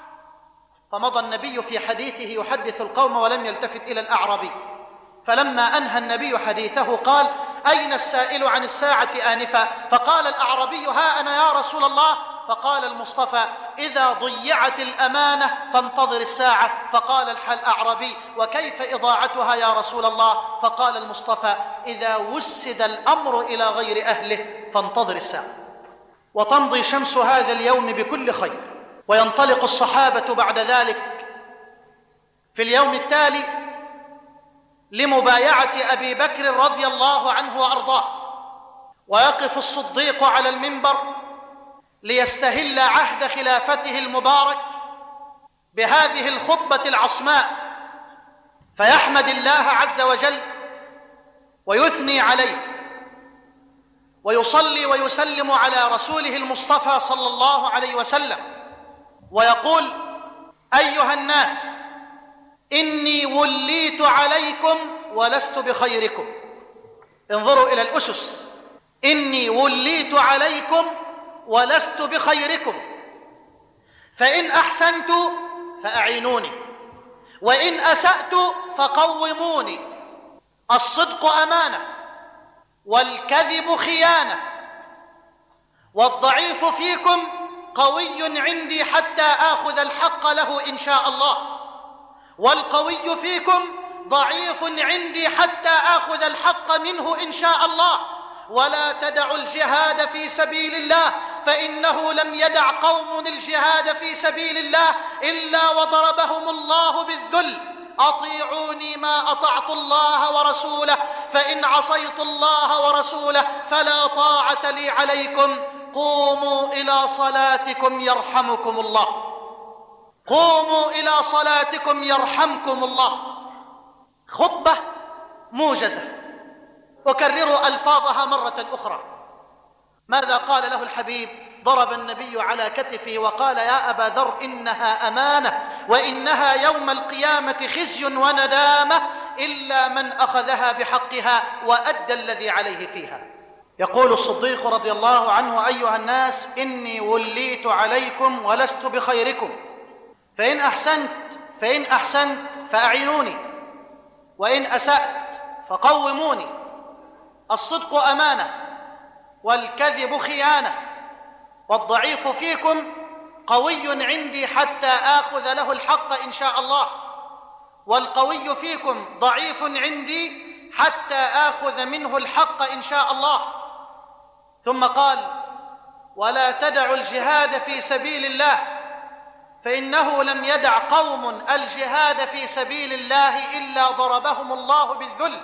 فمضى النبي في حديثه يحدث القوم ولم يلتفت إلى الأعرابي، فلما أنهى النبي حديثه قال: أين السائل عن الساعة آنفا؟ فقال الأعرابي: ها أنا يا رسول الله. فقال المصطفى: إذا ضيعت الأمانة فانتظر الساعة. فقال الأعرابي: وكيف إضاعتها يا رسول الله؟ فقال المصطفى: إذا وسد الأمر إلى غير أهله فانتظر الساعة. وتمضي شمس هذا اليوم بكل خير، وينطلق الصحابة بعد ذلك في اليوم التالي لمبايعة أبي بكر رضي الله عنه وأرضاه، ويقف الصديق على المنبر ليستهل عهد خلافته المبارك بهذه الخطبة العصماء، فيحمد الله عز وجل ويثني عليه ويصلي ويسلم على رسوله المصطفى صلى الله عليه وسلم، ويقول: أيها الناس، إني وليت عليكم ولست بخيركم. انظروا إلى الأسس: إني وليت عليكم ولست بخيركم، فإن أحسنت فأعينوني، وإن أسأت فقوموني. الصدق أمانة، والكذب خيانة، والضعيف فيكم قوي عندي حتى آخذ الحق له إن شاء الله، والقوي فيكم ضعيف عندي حتى آخذ الحق منه إن شاء الله. ولا تدعوا الجهاد في سبيل الله، فإنه لم يدع قوم الجهاد في سبيل الله إلا وضربهم الله بالذل. أطيعوني ما أطعت الله ورسوله، فإن عصيت الله ورسوله فلا طاعة لي عليكم. قوموا إلى صلاتكم يرحمكم الله، قوموا إلى صلاتكم يرحمكم الله. خطبة موجزة أكرر ألفاظها مرة أخرى. ماذا قال له الحبيب؟ ضرب النبي على كتفه وقال: يا أبا ذر، إنها أمانة، وإنها يوم القيامة خزي وندامة إلا من أخذها بحقها وأدى الذي عليه فيها. يقول الصديق رضي الله عنه: أيها الناس، إني وليت عليكم ولست بخيركم، فإن أحسنت فإن أحسنت فأعينوني، وإن أسأت فقوموني. الصدق أمانة، والكذب خيانة، والضعيف فيكم قوي عندي حتى آخذ له الحق إن شاء الله، والقوي فيكم ضعيف عندي حتى آخذ منه الحق إن شاء الله. ثم قال: ولا تدعوا الجهاد في سبيل الله، فإنه لم يدع قوم الجهاد في سبيل الله إلا ضربهم الله بالذل.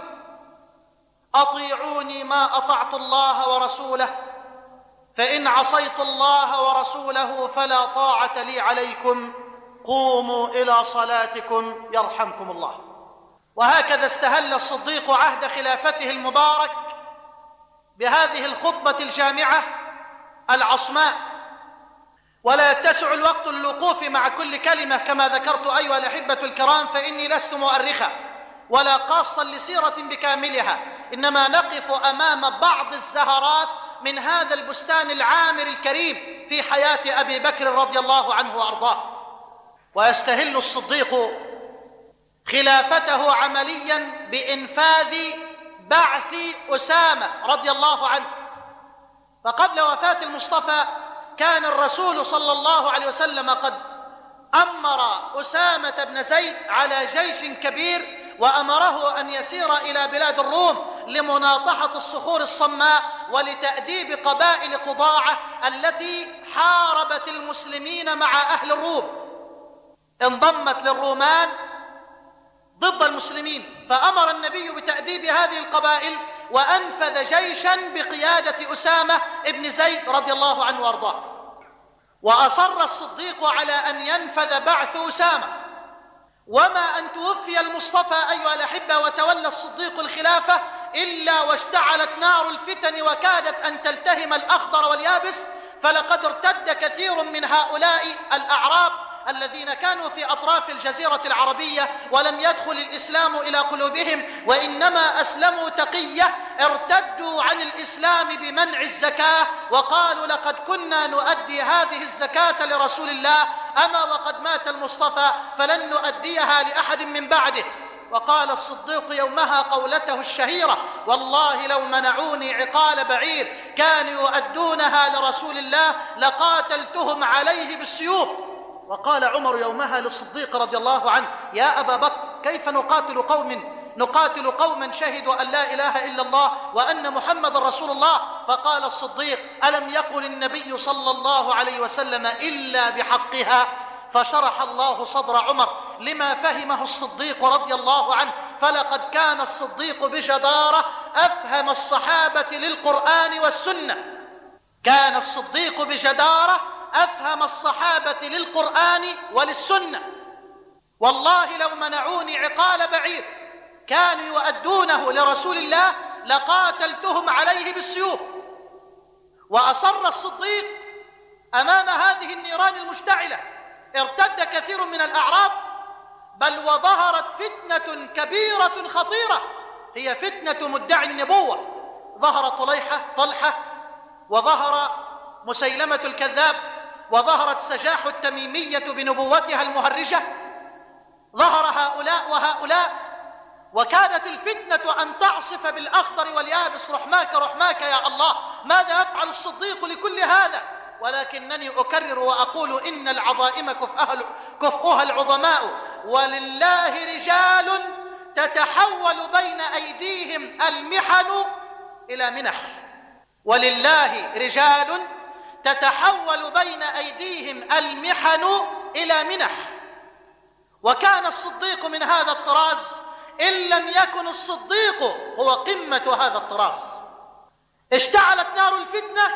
أطيعوني ما أطعت الله ورسوله، فإن عصيت الله ورسوله فلا طاعة لي عليكم. قوموا إلى صلاتكم يرحمكم الله. وهكذا استهل الصديق عهد خلافته المبارك بهذه الخطبة الجامعة العصماء. ولا يتسع الوقت للوقوف مع كل كلمة كما ذكرت أيها الأحبة الكرام، فإني لست مؤرخا ولا قاصا لسيرة بكاملها، إنما نقف أمام بعض الزهرات من هذا البستان العامر الكريم في حياة أبي بكر رضي الله عنه وأرضاه. ويستهل الصديق خلافته عمليا بإنفاذ بعث أسامة رضي الله عنه. فقبل وفاة المصطفى كان الرسول صلى الله عليه وسلم قد أمر أسامة بن زيد على جيش كبير، وأمره أن يسير إلى بلاد الروم لمناطحة الصخور الصماء ولتأديب قبائل قضاعة التي حاربت المسلمين مع أهل الروم. انضمت للرومان ضد المسلمين، فأمر النبي بتأديب هذه القبائل وأنفذ جيشا بقيادة أسامة بن زيد رضي الله عنه وارضاه. وأصر الصديق على أن ينفذ بعث أسامة، وما أن توفي المصطفى أيها الأحبة وتولى الصديق الخلافة إلا واشتعلت نار الفتن وكادت أن تلتهم الأخضر واليابس، فلقد ارتد كثير من هؤلاء الأعراب الذين كانوا في أطراف الجزيرة العربية ولم يدخل الإسلام إلى قلوبهم وإنما أسلموا تقية، ارتدوا عن الإسلام بمنع الزكاة وقالوا لقد كنا نؤدي هذه الزكاة لرسول الله، أما وقد مات المصطفى فلن نؤديها لأحد من بعده. وقال الصديق يومها قولته الشهيرة: والله لو منعوني عقال بعير كانوا يؤدونها لرسول الله لقاتلتهم عليه بالسيوف. وقال عمر يومها للصديق رضي الله عنه: يا أبا بكر، كيف نقاتل قوم نقاتل قوما شهدوا أن لا إله إلا الله وأن محمد رسول الله؟ فقال الصديق: ألم يقل النبي صلى الله عليه وسلم إلا بحقها؟ فشرح الله صدر عمر لما فهمه الصديق رضي الله عنه، فلقد كان الصديق بجدارة أفهم الصحابة للقرآن والسنة، كان الصديق بجدارة أفهم الصحابة للقرآن وللسنة. والله لو منعوني عقال بعير كانوا يؤدونه لرسول الله لقاتلتهم عليه بالسيوف. وأصر الصديق أمام هذه النيران المشتعلة، ارتد كثير من الأعراب، بل وظهرت فتنة كبيرة خطيرة هي فتنة مدعي النبوة. ظهر طليحة طلحة، وظهر مسيلمة الكذاب، وظهرت سجاح التميمية بنبوتها المهرجة، ظهر هؤلاء وهؤلاء، وكانت الفتنة أن تعصف بالأخضر واليابس. رحماك رحماك يا الله، ماذا يفعل الصديق لكل هذا؟ ولكنني أكرر وأقول إن العظائم كفؤها كفؤها العظماء، ولله رجال تتحول بين أيديهم المحن إلى منح، ولله رجال تتحول بين أيديهم المحن إلى منح. وكان الصديق من هذا الطراز، إن لم يكن الصديق هو قمة هذا الطراز. اشتعلت نار الفتنة،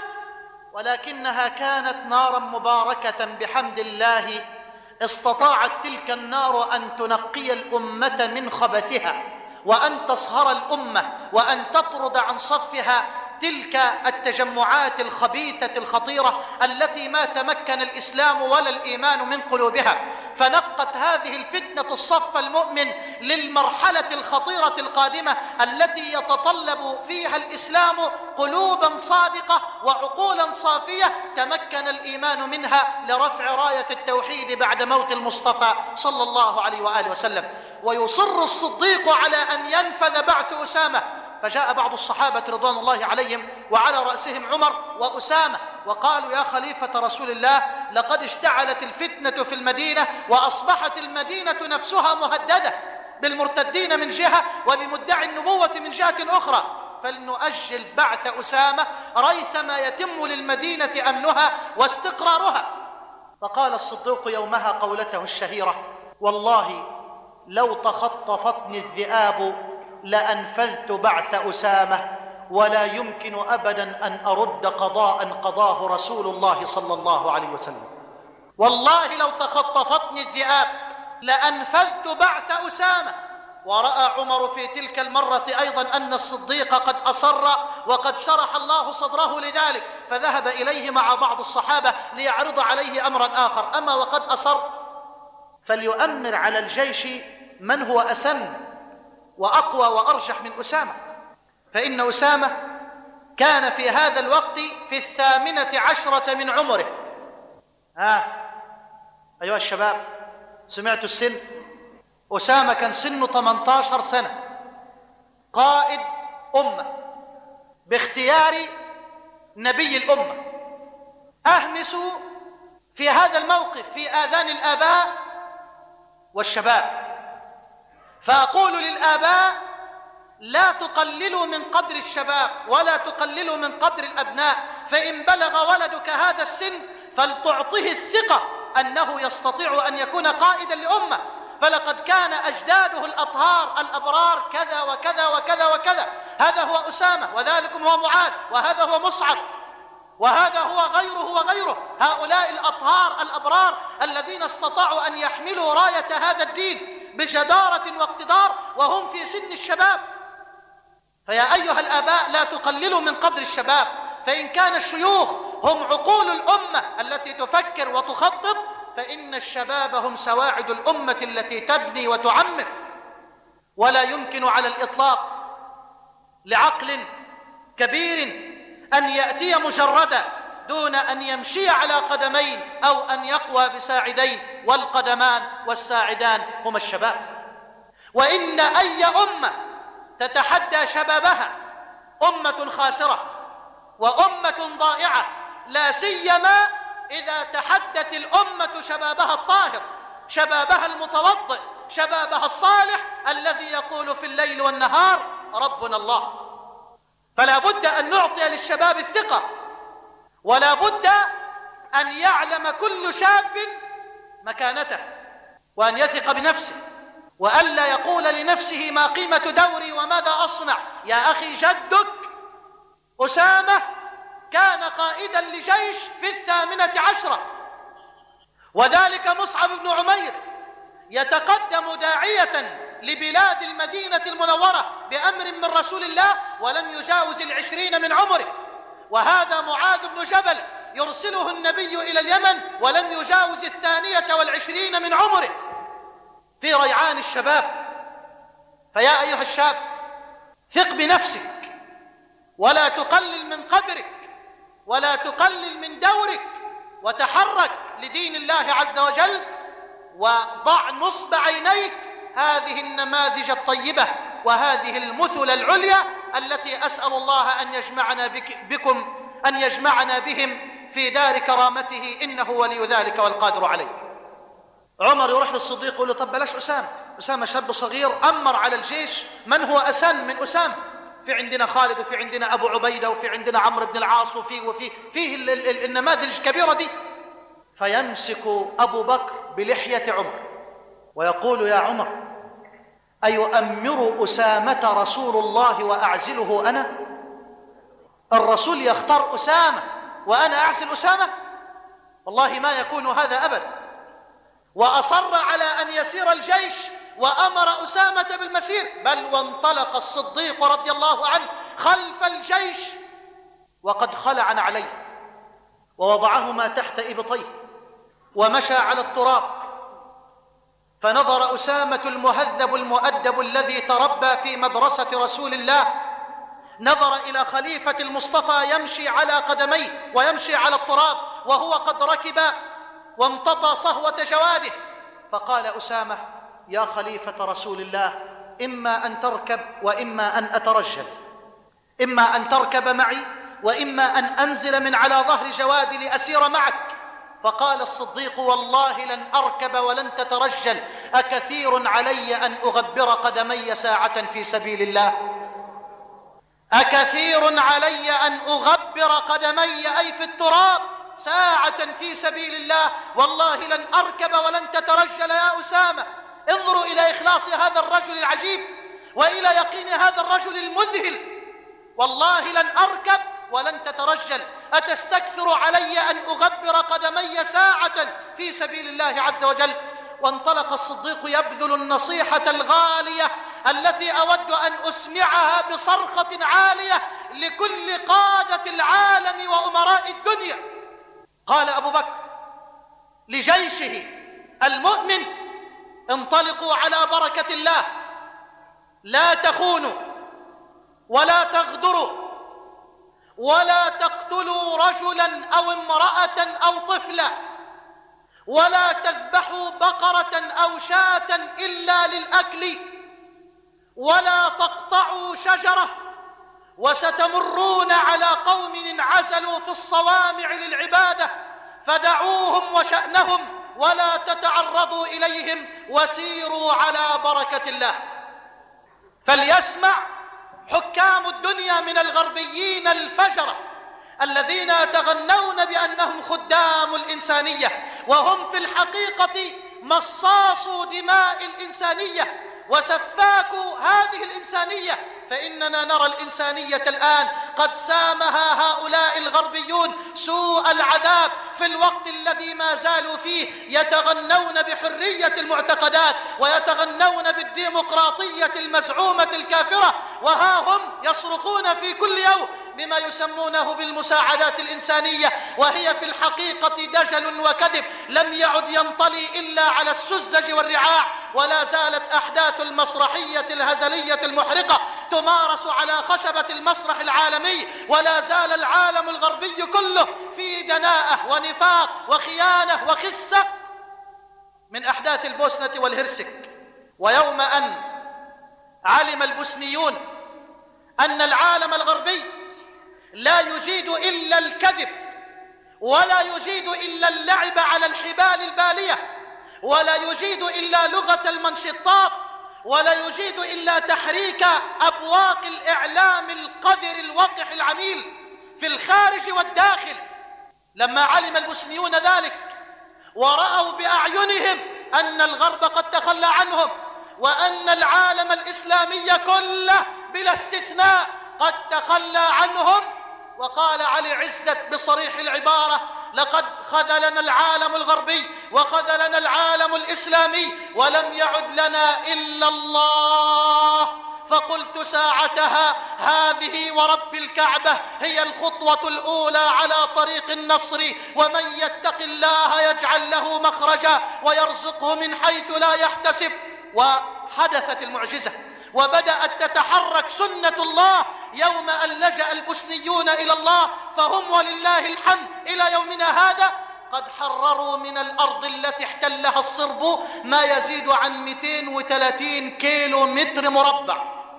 ولكنها كانت نارا مباركة بحمد الله. استطاعت تلك النار أن تنقي الأمة من خبثها، وأن تصهر الأمة، وأن تطرد عن صفها تلك التجمعات الخبيثة الخطيرة التي ما تمكن الإسلام ولا الإيمان من قلوبها. فنقت هذه الفتنة الصف المؤمن للمرحلة الخطيرة القادمة التي يتطلب فيها الإسلام قلوبا صادقة وعقولا صافية تمكن الإيمان منها لرفع راية التوحيد بعد موت المصطفى صلى الله عليه وآله وسلم. ويصر الصديق على أن ينفذ بعث أسامة، فجاء بعض الصحابة رضوان الله عليهم وعلى رأسهم عمر وأسامة وقالوا: يا خليفة رسول الله، لقد اشتعلت الفتنة في المدينة وأصبحت المدينة نفسها مهددة بالمرتدين من جهة وبمدعي النبوة من جهة أخرى، فلنؤجل بعث أسامة ريثما يتم للمدينة أمنها واستقرارها. فقال الصديق يومها قولته الشهيرة: والله لو تخطفتني الذئاب لأنفذت بعث أسامة، ولا يمكن أبدا أن أرد قضاء قضاه رسول الله صلى الله عليه وسلم. والله لو تخطفتني الذئاب لأنفذت بعث أسامة. ورأى عمر في تلك المرة أيضا أن الصديق قد أصر وقد شرح الله صدره لذلك، فذهب إليه مع بعض الصحابة ليعرض عليه أمرا آخر. أما وقد أصر فليؤمر على الجيش من هو أسن وأقوى وأرجح من أسامة، فإن أسامة كان في هذا الوقت في الثامنة عشرة من عمره. آه أيها الشباب، سمعتوا السن؟ أسامة كان سنه ثمانية عشر سنة، قائد أمة باختيار نبي الأمة. أهمس في هذا الموقف في آذان الآباء والشباب، فأقول للآباء: لا تقللوا من قدر الشباب ولا تقللوا من قدر الأبناء، فإن بلغ ولدك هذا السن فلتعطه الثقة أنه يستطيع أن يكون قائدا لأمة، فلقد كان أجداده الأطهار الأبرار كذا وكذا وكذا وكذا. هذا هو أسامة، وذلكم هو معاذ، وهذا هو مصعب، وهذا هو غيره وغيره. هؤلاء الأطهار الأبرار الذين استطاعوا أن يحملوا راية هذا الدين بجدارة واقتدار وهم في سن الشباب. فيا أيها الآباء لا تقللوا من قدر الشباب، فإن كان الشيوخ هم عقول الأمة التي تفكر وتخطط، فإن الشباب هم سواعد الأمة التي تبني وتعمر. ولا يمكن على الإطلاق لعقل كبير أن يأتي مجردا دون أن يمشي على قدمين أو أن يقوى بساعدين، والقدمان والساعدان هما الشباب. وإن أي أمة تتحدى شبابها أمة خاسرة وأمة ضائعة، لا سيما إذا تحدت الأمة شبابها الطاهر، شبابها المتوضئ، شبابها الصالح الذي يقول في الليل والنهار ربنا الله. فلا بد أن نعطي للشباب الثقة، ولا بد أن يعلم كل شاب مكانته، وأن يثق بنفسه، وألا يقول لنفسه ما قيمة دوري وماذا أصنع. يا أخي جدك أسامة كان قائدا لجيش في الثامنة عشرة، وذلك مصعب بن عمير يتقدم داعية لبلاد المدينة المنورة بأمر من رسول الله ولم يجاوز العشرين من عمره، وهذا معاذ بن جبل يرسله النبي إلى اليمن ولم يجاوز الثانية والعشرين من عمره في ريعان الشباب. فيا أيها الشاب ثق بنفسك، ولا تقلل من قدرك، ولا تقلل من دورك، وتحرك لدين الله عز وجل، وضع نصب عينيك هذه النماذج الطيبة وهذه المثل العليا التي أسأل الله أن يجمعنا بك بكم أن يجمعنا بهم في دار كرامته، إنه ولي ذلك والقادر عليه. عمر يروح للصديق يقول له طب بلاش أسامة، أسامة شاب صغير أمر على الجيش، من هو أسن من أسامة؟ في عندنا خالد، وفي عندنا أبو عبيدة، وفي عندنا عمرو بن العاص، وفي وفي فيه ال ال ال النماذج الكبيرة دي. فيمسك أبو بكر بلحية عمر ويقول يا عمر أيؤمر أسامة رسول الله وأعزله أنا؟ الرسول يختار أسامة وأنا أعزل أسامة؟ والله ما يكون هذا أبدا. وأصر على أن يسير الجيش وأمر أسامة بالمسير، بل وانطلق الصديق رضي الله عنه خلف الجيش وقد خلع عليه ووضعهما تحت إبطيه ومشى على التراب. فنظر أسامة المهذب المؤدب الذي تربى في مدرسة رسول الله، نظر إلى خليفة المصطفى يمشي على قدميه ويمشي على التراب وهو قد ركب وامتطى صهوة جواده، فقال أسامة يا خليفة رسول الله إما أن تركب وإما أن أترجل، إما أن تركب معي وإما أن أنزل من على ظهر جوادي لأسير معك. فقال الصديق والله لن أركب ولن تترجل، أكثير علي أن أغبر قدمي ساعة في سبيل الله؟ أكثير علي أن أغبر قدمي أي في التراب ساعة في سبيل الله؟ والله لن أركب ولن تترجل يا أسامة. انظروا إلى إخلاص هذا الرجل العجيب وإلى يقين هذا الرجل المذهل. والله لن أركب ولن تترجل، أتستكثر علي أن أغبر قدمي ساعة في سبيل الله عز وجل؟ وانطلق الصديق يبذل النصيحة الغالية التي أود أن أسمعها بصرخة عالية لكل قادة العالم وأمراء الدنيا. قال أبو بكر لجيشه المؤمن انطلقوا على بركة الله، لا تخونوا ولا تغدروا ولا تقتلوا رجلا أو امرأة أو طفلا، ولا تذبحوا بقرة أو شاة إلا للأكل، ولا تقطعوا شجرة، وستمرون على قوم انعزلوا في الصوامع للعبادة فدعوهم وشأنهم ولا تتعرضوا إليهم وسيروا على بركة الله. فليسمع حكام الدنيا من الغربيين الفجرة الذين يتغنون بأنهم خدام الإنسانية وهم في الحقيقة مصاصو دماء الإنسانية وسفاكوا هذه الإنسانية. فإننا نرى الإنسانية الآن قد سامها هؤلاء الغربيون سوء العذاب في الوقت الذي ما زالوا فيه يتغنون بحرية المعتقدات ويتغنون بالديمقراطية المزعومة الكافرة، وها هم يصرخون في كل يوم بما يسمونه بالمساعدات الإنسانية، وهي في الحقيقة دجل وكذب لم يعد ينطلي إلا على السذج والرعاع. ولا زالت أحداث المسرحية الهزلية المحرقة تمارس على خشبة المسرح العالمي، ولا زال العالم الغربي كله في دناءة ونفاق وخيانة وخسة من أحداث البوسنة والهرسك. ويوم أن علم البوسنيون أن العالم الغربي لا يجيد إلا الكذب ولا يجيد إلا اللعب على الحبال البالية ولا يجيد إلا لغة المنشطات ولا يجيد إلا تحريك أبواق الإعلام القذر الوقح العميل في الخارج والداخل، لما علم البوسنيون ذلك ورأوا بأعينهم أن الغرب قد تخلى عنهم وأن العالم الإسلامي كله بلا استثناء قد تخلى عنهم، وقال علي عزت بصريح العبارة: لقد خذلنا العالم الغربي وخذلنا العالم الإسلامي ولم يعد لنا إلا الله. فقلت ساعتها: هذه ورب الكعبة هي الخطوة الأولى على طريق النصر، ومن يتق الله يجعل له مخرجا ويرزقه من حيث لا يحتسب. وحدثت المعجزة وبدأت تتحرك سنة الله يوم أن لجأ البوسنيون إلى الله، فهم ولله الحمد إلى يومنا هذا قد حرروا من الأرض التي احتلها الصرب ما يزيد عن مئتين وثلاثين كيلو متر مربع.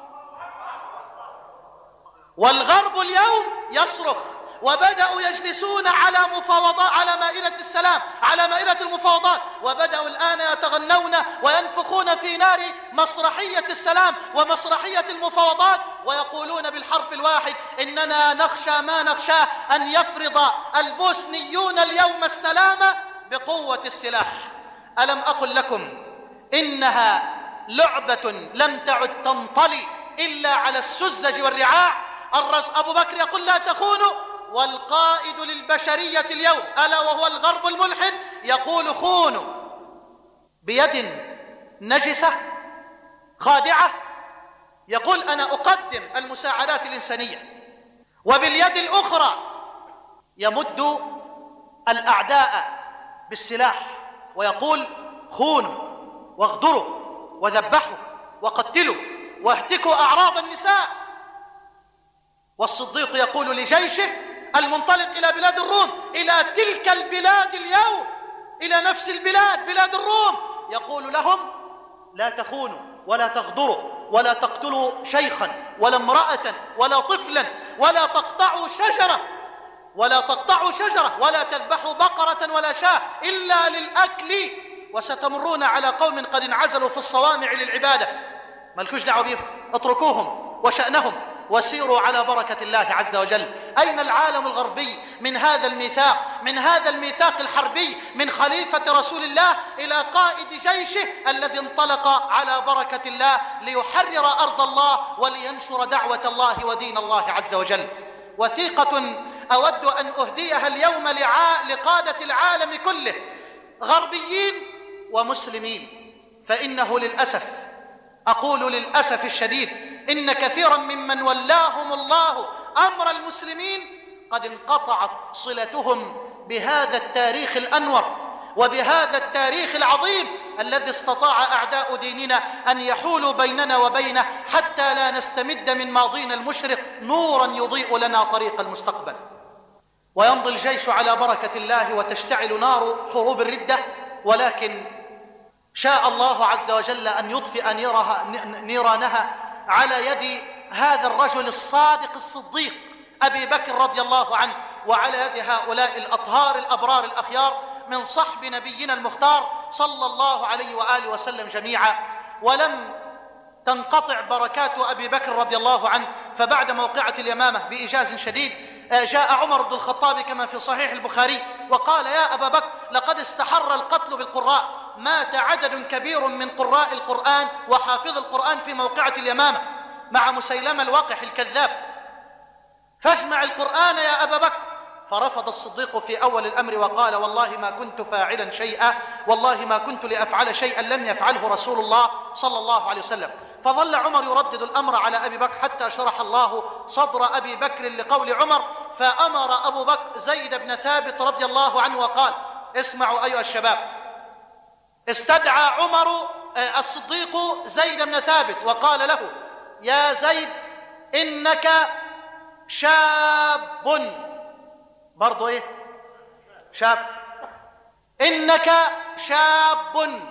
والغرب اليوم يصرخ، وبدأوا يجلسون على مفاوضات على مائدة السلام على مائدة المفاوضات، وبدأوا الآن يتغنون وينفخون في نار مسرحية السلام ومسرحية المفاوضات، ويقولون بالحرف الواحد: إننا نخشى ما نخشاه أن يفرض البوسنيون اليوم السلام بقوة السلاح. ألم أقل لكم إنها لعبة لم تعد تنطلي إلا على السذج والرعاع؟ الرئيس أبو بكر يقول: لا تخونوا، والقائد للبشرية اليوم ألا وهو الغرب الملحد يقول: خونوا. بيد نجسة خادعة يقول: أنا أقدم المساعدات الإنسانية، وباليد الأخرى يمد الأعداء بالسلاح ويقول: خونوا واغدروا وذبحوا وقتلوا واهتكوا أعراض النساء. والصديق يقول لجيشه المنطلق إلى بلاد الروم: إلى تلك البلاد اليوم، إلى نفس البلاد بلاد الروم، يقول لهم: لا تخونوا ولا تغدروا ولا تقتلوا شيخا ولا امرأة ولا طفلا ولا تقطعوا شجرة ولا تقطعوا شجرة ولا تذبحوا بقرة ولا شاة إلا للأكل، وستمرون على قوم قد انعزلوا في الصوامع للعبادة، مالكوش دعوة بهم، اتركوهم وشأنهم وسيروا على بركة الله عز وجل. أين العالم الغربي من هذا الميثاق، من هذا الميثاق الحربي من خليفة رسول الله إلى قائد جيشه الذي انطلق على بركة الله ليحرر أرض الله ولينشر دعوة الله ودين الله عز وجل؟ وثيقة أود أن أهديها اليوم لقادة العالم كله، غربيين ومسلمين، فإنه للأسف، أقول للأسف الشديد، إن كثيرا ممن ولاهم الله أمر المسلمين قد انقطعت صلتهم بهذا التاريخ الأنور وبهذا التاريخ العظيم الذي استطاع أعداء ديننا أن يحولوا بيننا وبينه حتى لا نستمد من ماضينا المشرق نورا يضيء لنا طريق المستقبل. ويمضي الجيش على بركة الله وتشتعل نار حروب الردة، ولكن شاء الله عز وجل أن يطفئ نيرانها على يد هذا الرجل الصادق الصديق أبي بكر رضي الله عنه، وعلى يد هؤلاء الأطهار الأبرار الأخيار من صحب نبينا المختار صلى الله عليه وآله وسلم جميعا. ولم تنقطع بركات أبي بكر رضي الله عنه، فبعد موقعة اليمامة بإيجاز شديد جاء عمر بن الخطاب كما في صحيح البخاري وقال: يا أبا بكر، لقد استحر القتل بالقراء، مات عدد كبير من قراء القرآن وحافظ القرآن في موقعة اليمامة مع مسيلمة الوقح الكذاب، فاجمع القرآن يا أبا بكر. فرفض الصديق في أول الأمر وقال: والله ما كنت فاعلا شيئا، والله ما كنت لأفعل شيئا لم يفعله رسول الله صلى الله عليه وسلم. فظل عمر يردد الأمر على أبي بكر حتى شرح الله صدر أبي بكر لقول عمر، فأمر أبو بكر زيد بن ثابت رضي الله عنه وقال: اسمعوا أيها الشباب. استدعى عمر الصديق زيد بن ثابت وقال له: يا زيد، إنك شاب، برضو إيه؟ شاب. إنك شاب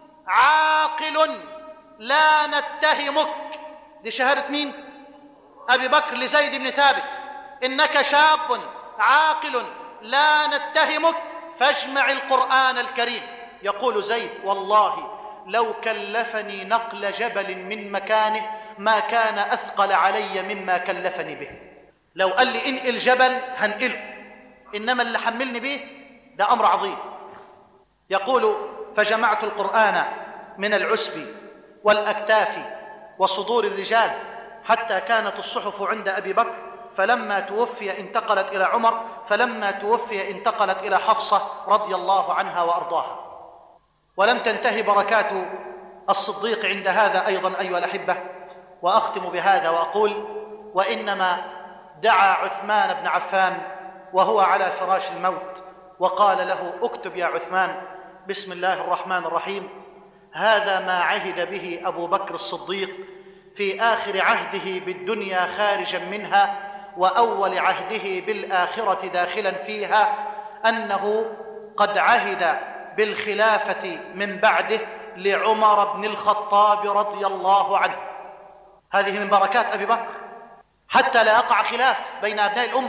عاقل لا نتهمك. دي شهادة مين؟ أبي بكر لزيد بن ثابت. إنك شاب عاقل لا نتهمك، فاجمع القرآن الكريم. يقول زيد: والله لو كلفني نقل جبل من مكانه ما كان أثقل علي مما كلفني به. لو قال لي انقل جبل هنقله، إنما اللي حملني به ده أمر عظيم. يقول: فجمعت القرآن من العسب والأكتاف وصدور الرجال حتى كانت الصحف عند أبي بكر، فلما توفي انتقلت إلى عمر، فلما توفي انتقلت إلى حفصة رضي الله عنها وأرضاها. ولم تنتهي بركات الصديق عند هذا أيضا أيها الأحبة، وأختم بهذا وأقول: وإنما دعا عثمان بن عفان وهو على فراش الموت وقال له: اكتب يا عثمان بسم الله الرحمن الرحيم. هذا ما عهد به أبو بكر الصديق في آخر عهده بالدنيا خارجا منها وأول عهده بالآخرة داخلا فيها، أنه قد عهد بالخلافة من بعده لعمر بن الخطاب رضي الله عنه. هذه من بركات أبي بكر حتى لا يقع خلاف بين أبناء الأمة.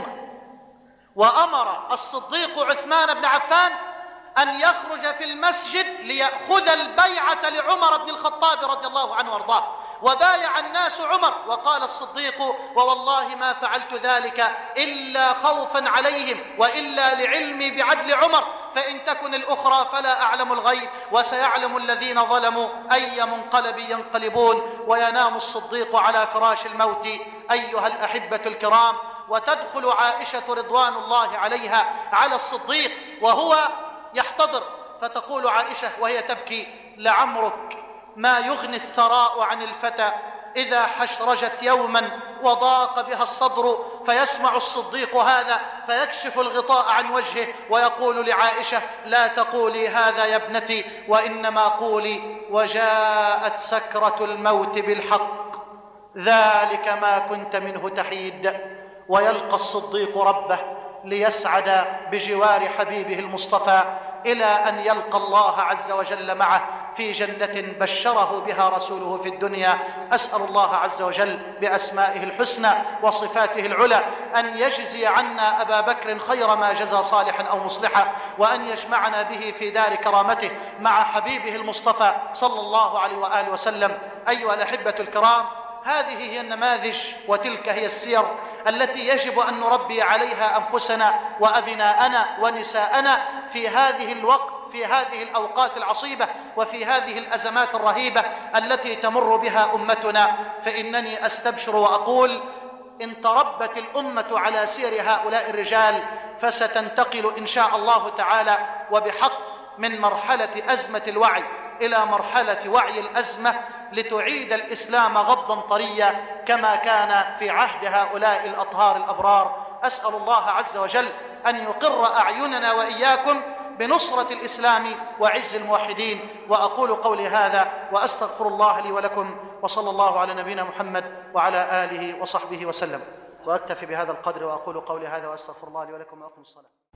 وأمر الصديق عثمان بن عفان أن يخرج في المسجد ليأخذ البيعة لعمر بن الخطاب رضي الله عنه وارضاه، وبايع الناس عمر. وقال الصديق: ووالله ما فعلت ذلك إلا خوفا عليهم وإلا لعلمي بعدل عمر، فإن تكن الأخرى فلا أعلم الغيب، وسيعلم الذين ظلموا أي منقلب ينقلبون. وينام الصديق على فراش الموت أيها الأحبة الكرام، وتدخل عائشة رضوان الله عليها على الصديق وهو يحتضر، فتقول عائشة وهي تبكي: لعمرك ما يغني الثراء عن الفتى إذا حشرجت يوما وضاق بها الصدر. فيسمع الصديق هذا فيكشف الغطاء عن وجهه ويقول لعائشة: لا تقولي هذا يا ابنتي، وإنما قولي: وجاءت سكرة الموت بالحق، ذلك ما كنت منه تحيد. ويلقى الصديق ربه ليسعد بجوار حبيبه المصطفى إلى أن يلقى الله عز وجل معه في جنة بشره بها رسوله في الدنيا. أسأل الله عز وجل بأسمائه الحسنى وصفاته العلى أن يجزي عنا أبا بكر خير ما جزى صالحا أو مصلحا، وأن يجمعنا به في دار كرامته مع حبيبه المصطفى صلى الله عليه وآله وسلم. أيها الأحبة الكرام، هذه هي النماذج وتلك هي السير التي يجب أن نربي عليها أنفسنا وأبناءنا ونساءنا في هذه الوقت، في هذه الأوقات العصيبة، وفي هذه الأزمات الرهيبة التي تمر بها أمتنا. فإنني أستبشر وأقول: إن تربت الأمة على سير هؤلاء الرجال فستنتقل إن شاء الله تعالى وبحق من مرحلة أزمة الوعي إلى مرحلة وعي الأزمة، لتعيد الإسلام غضا طريا كما كان في عهد هؤلاء الأطهار الأبرار. أسأل الله عز وجل أن يقر أعيننا وإياكم بنصرة الإسلام وعز الموحدين. وأقول قولي هذا وأستغفر الله لي ولكم، وصلى الله على نبينا محمد وعلى آله وصحبه وسلم. وأكتفي بهذا القدر وأقول قولي هذا وأستغفر الله لي ولكم وأقم الصلاة.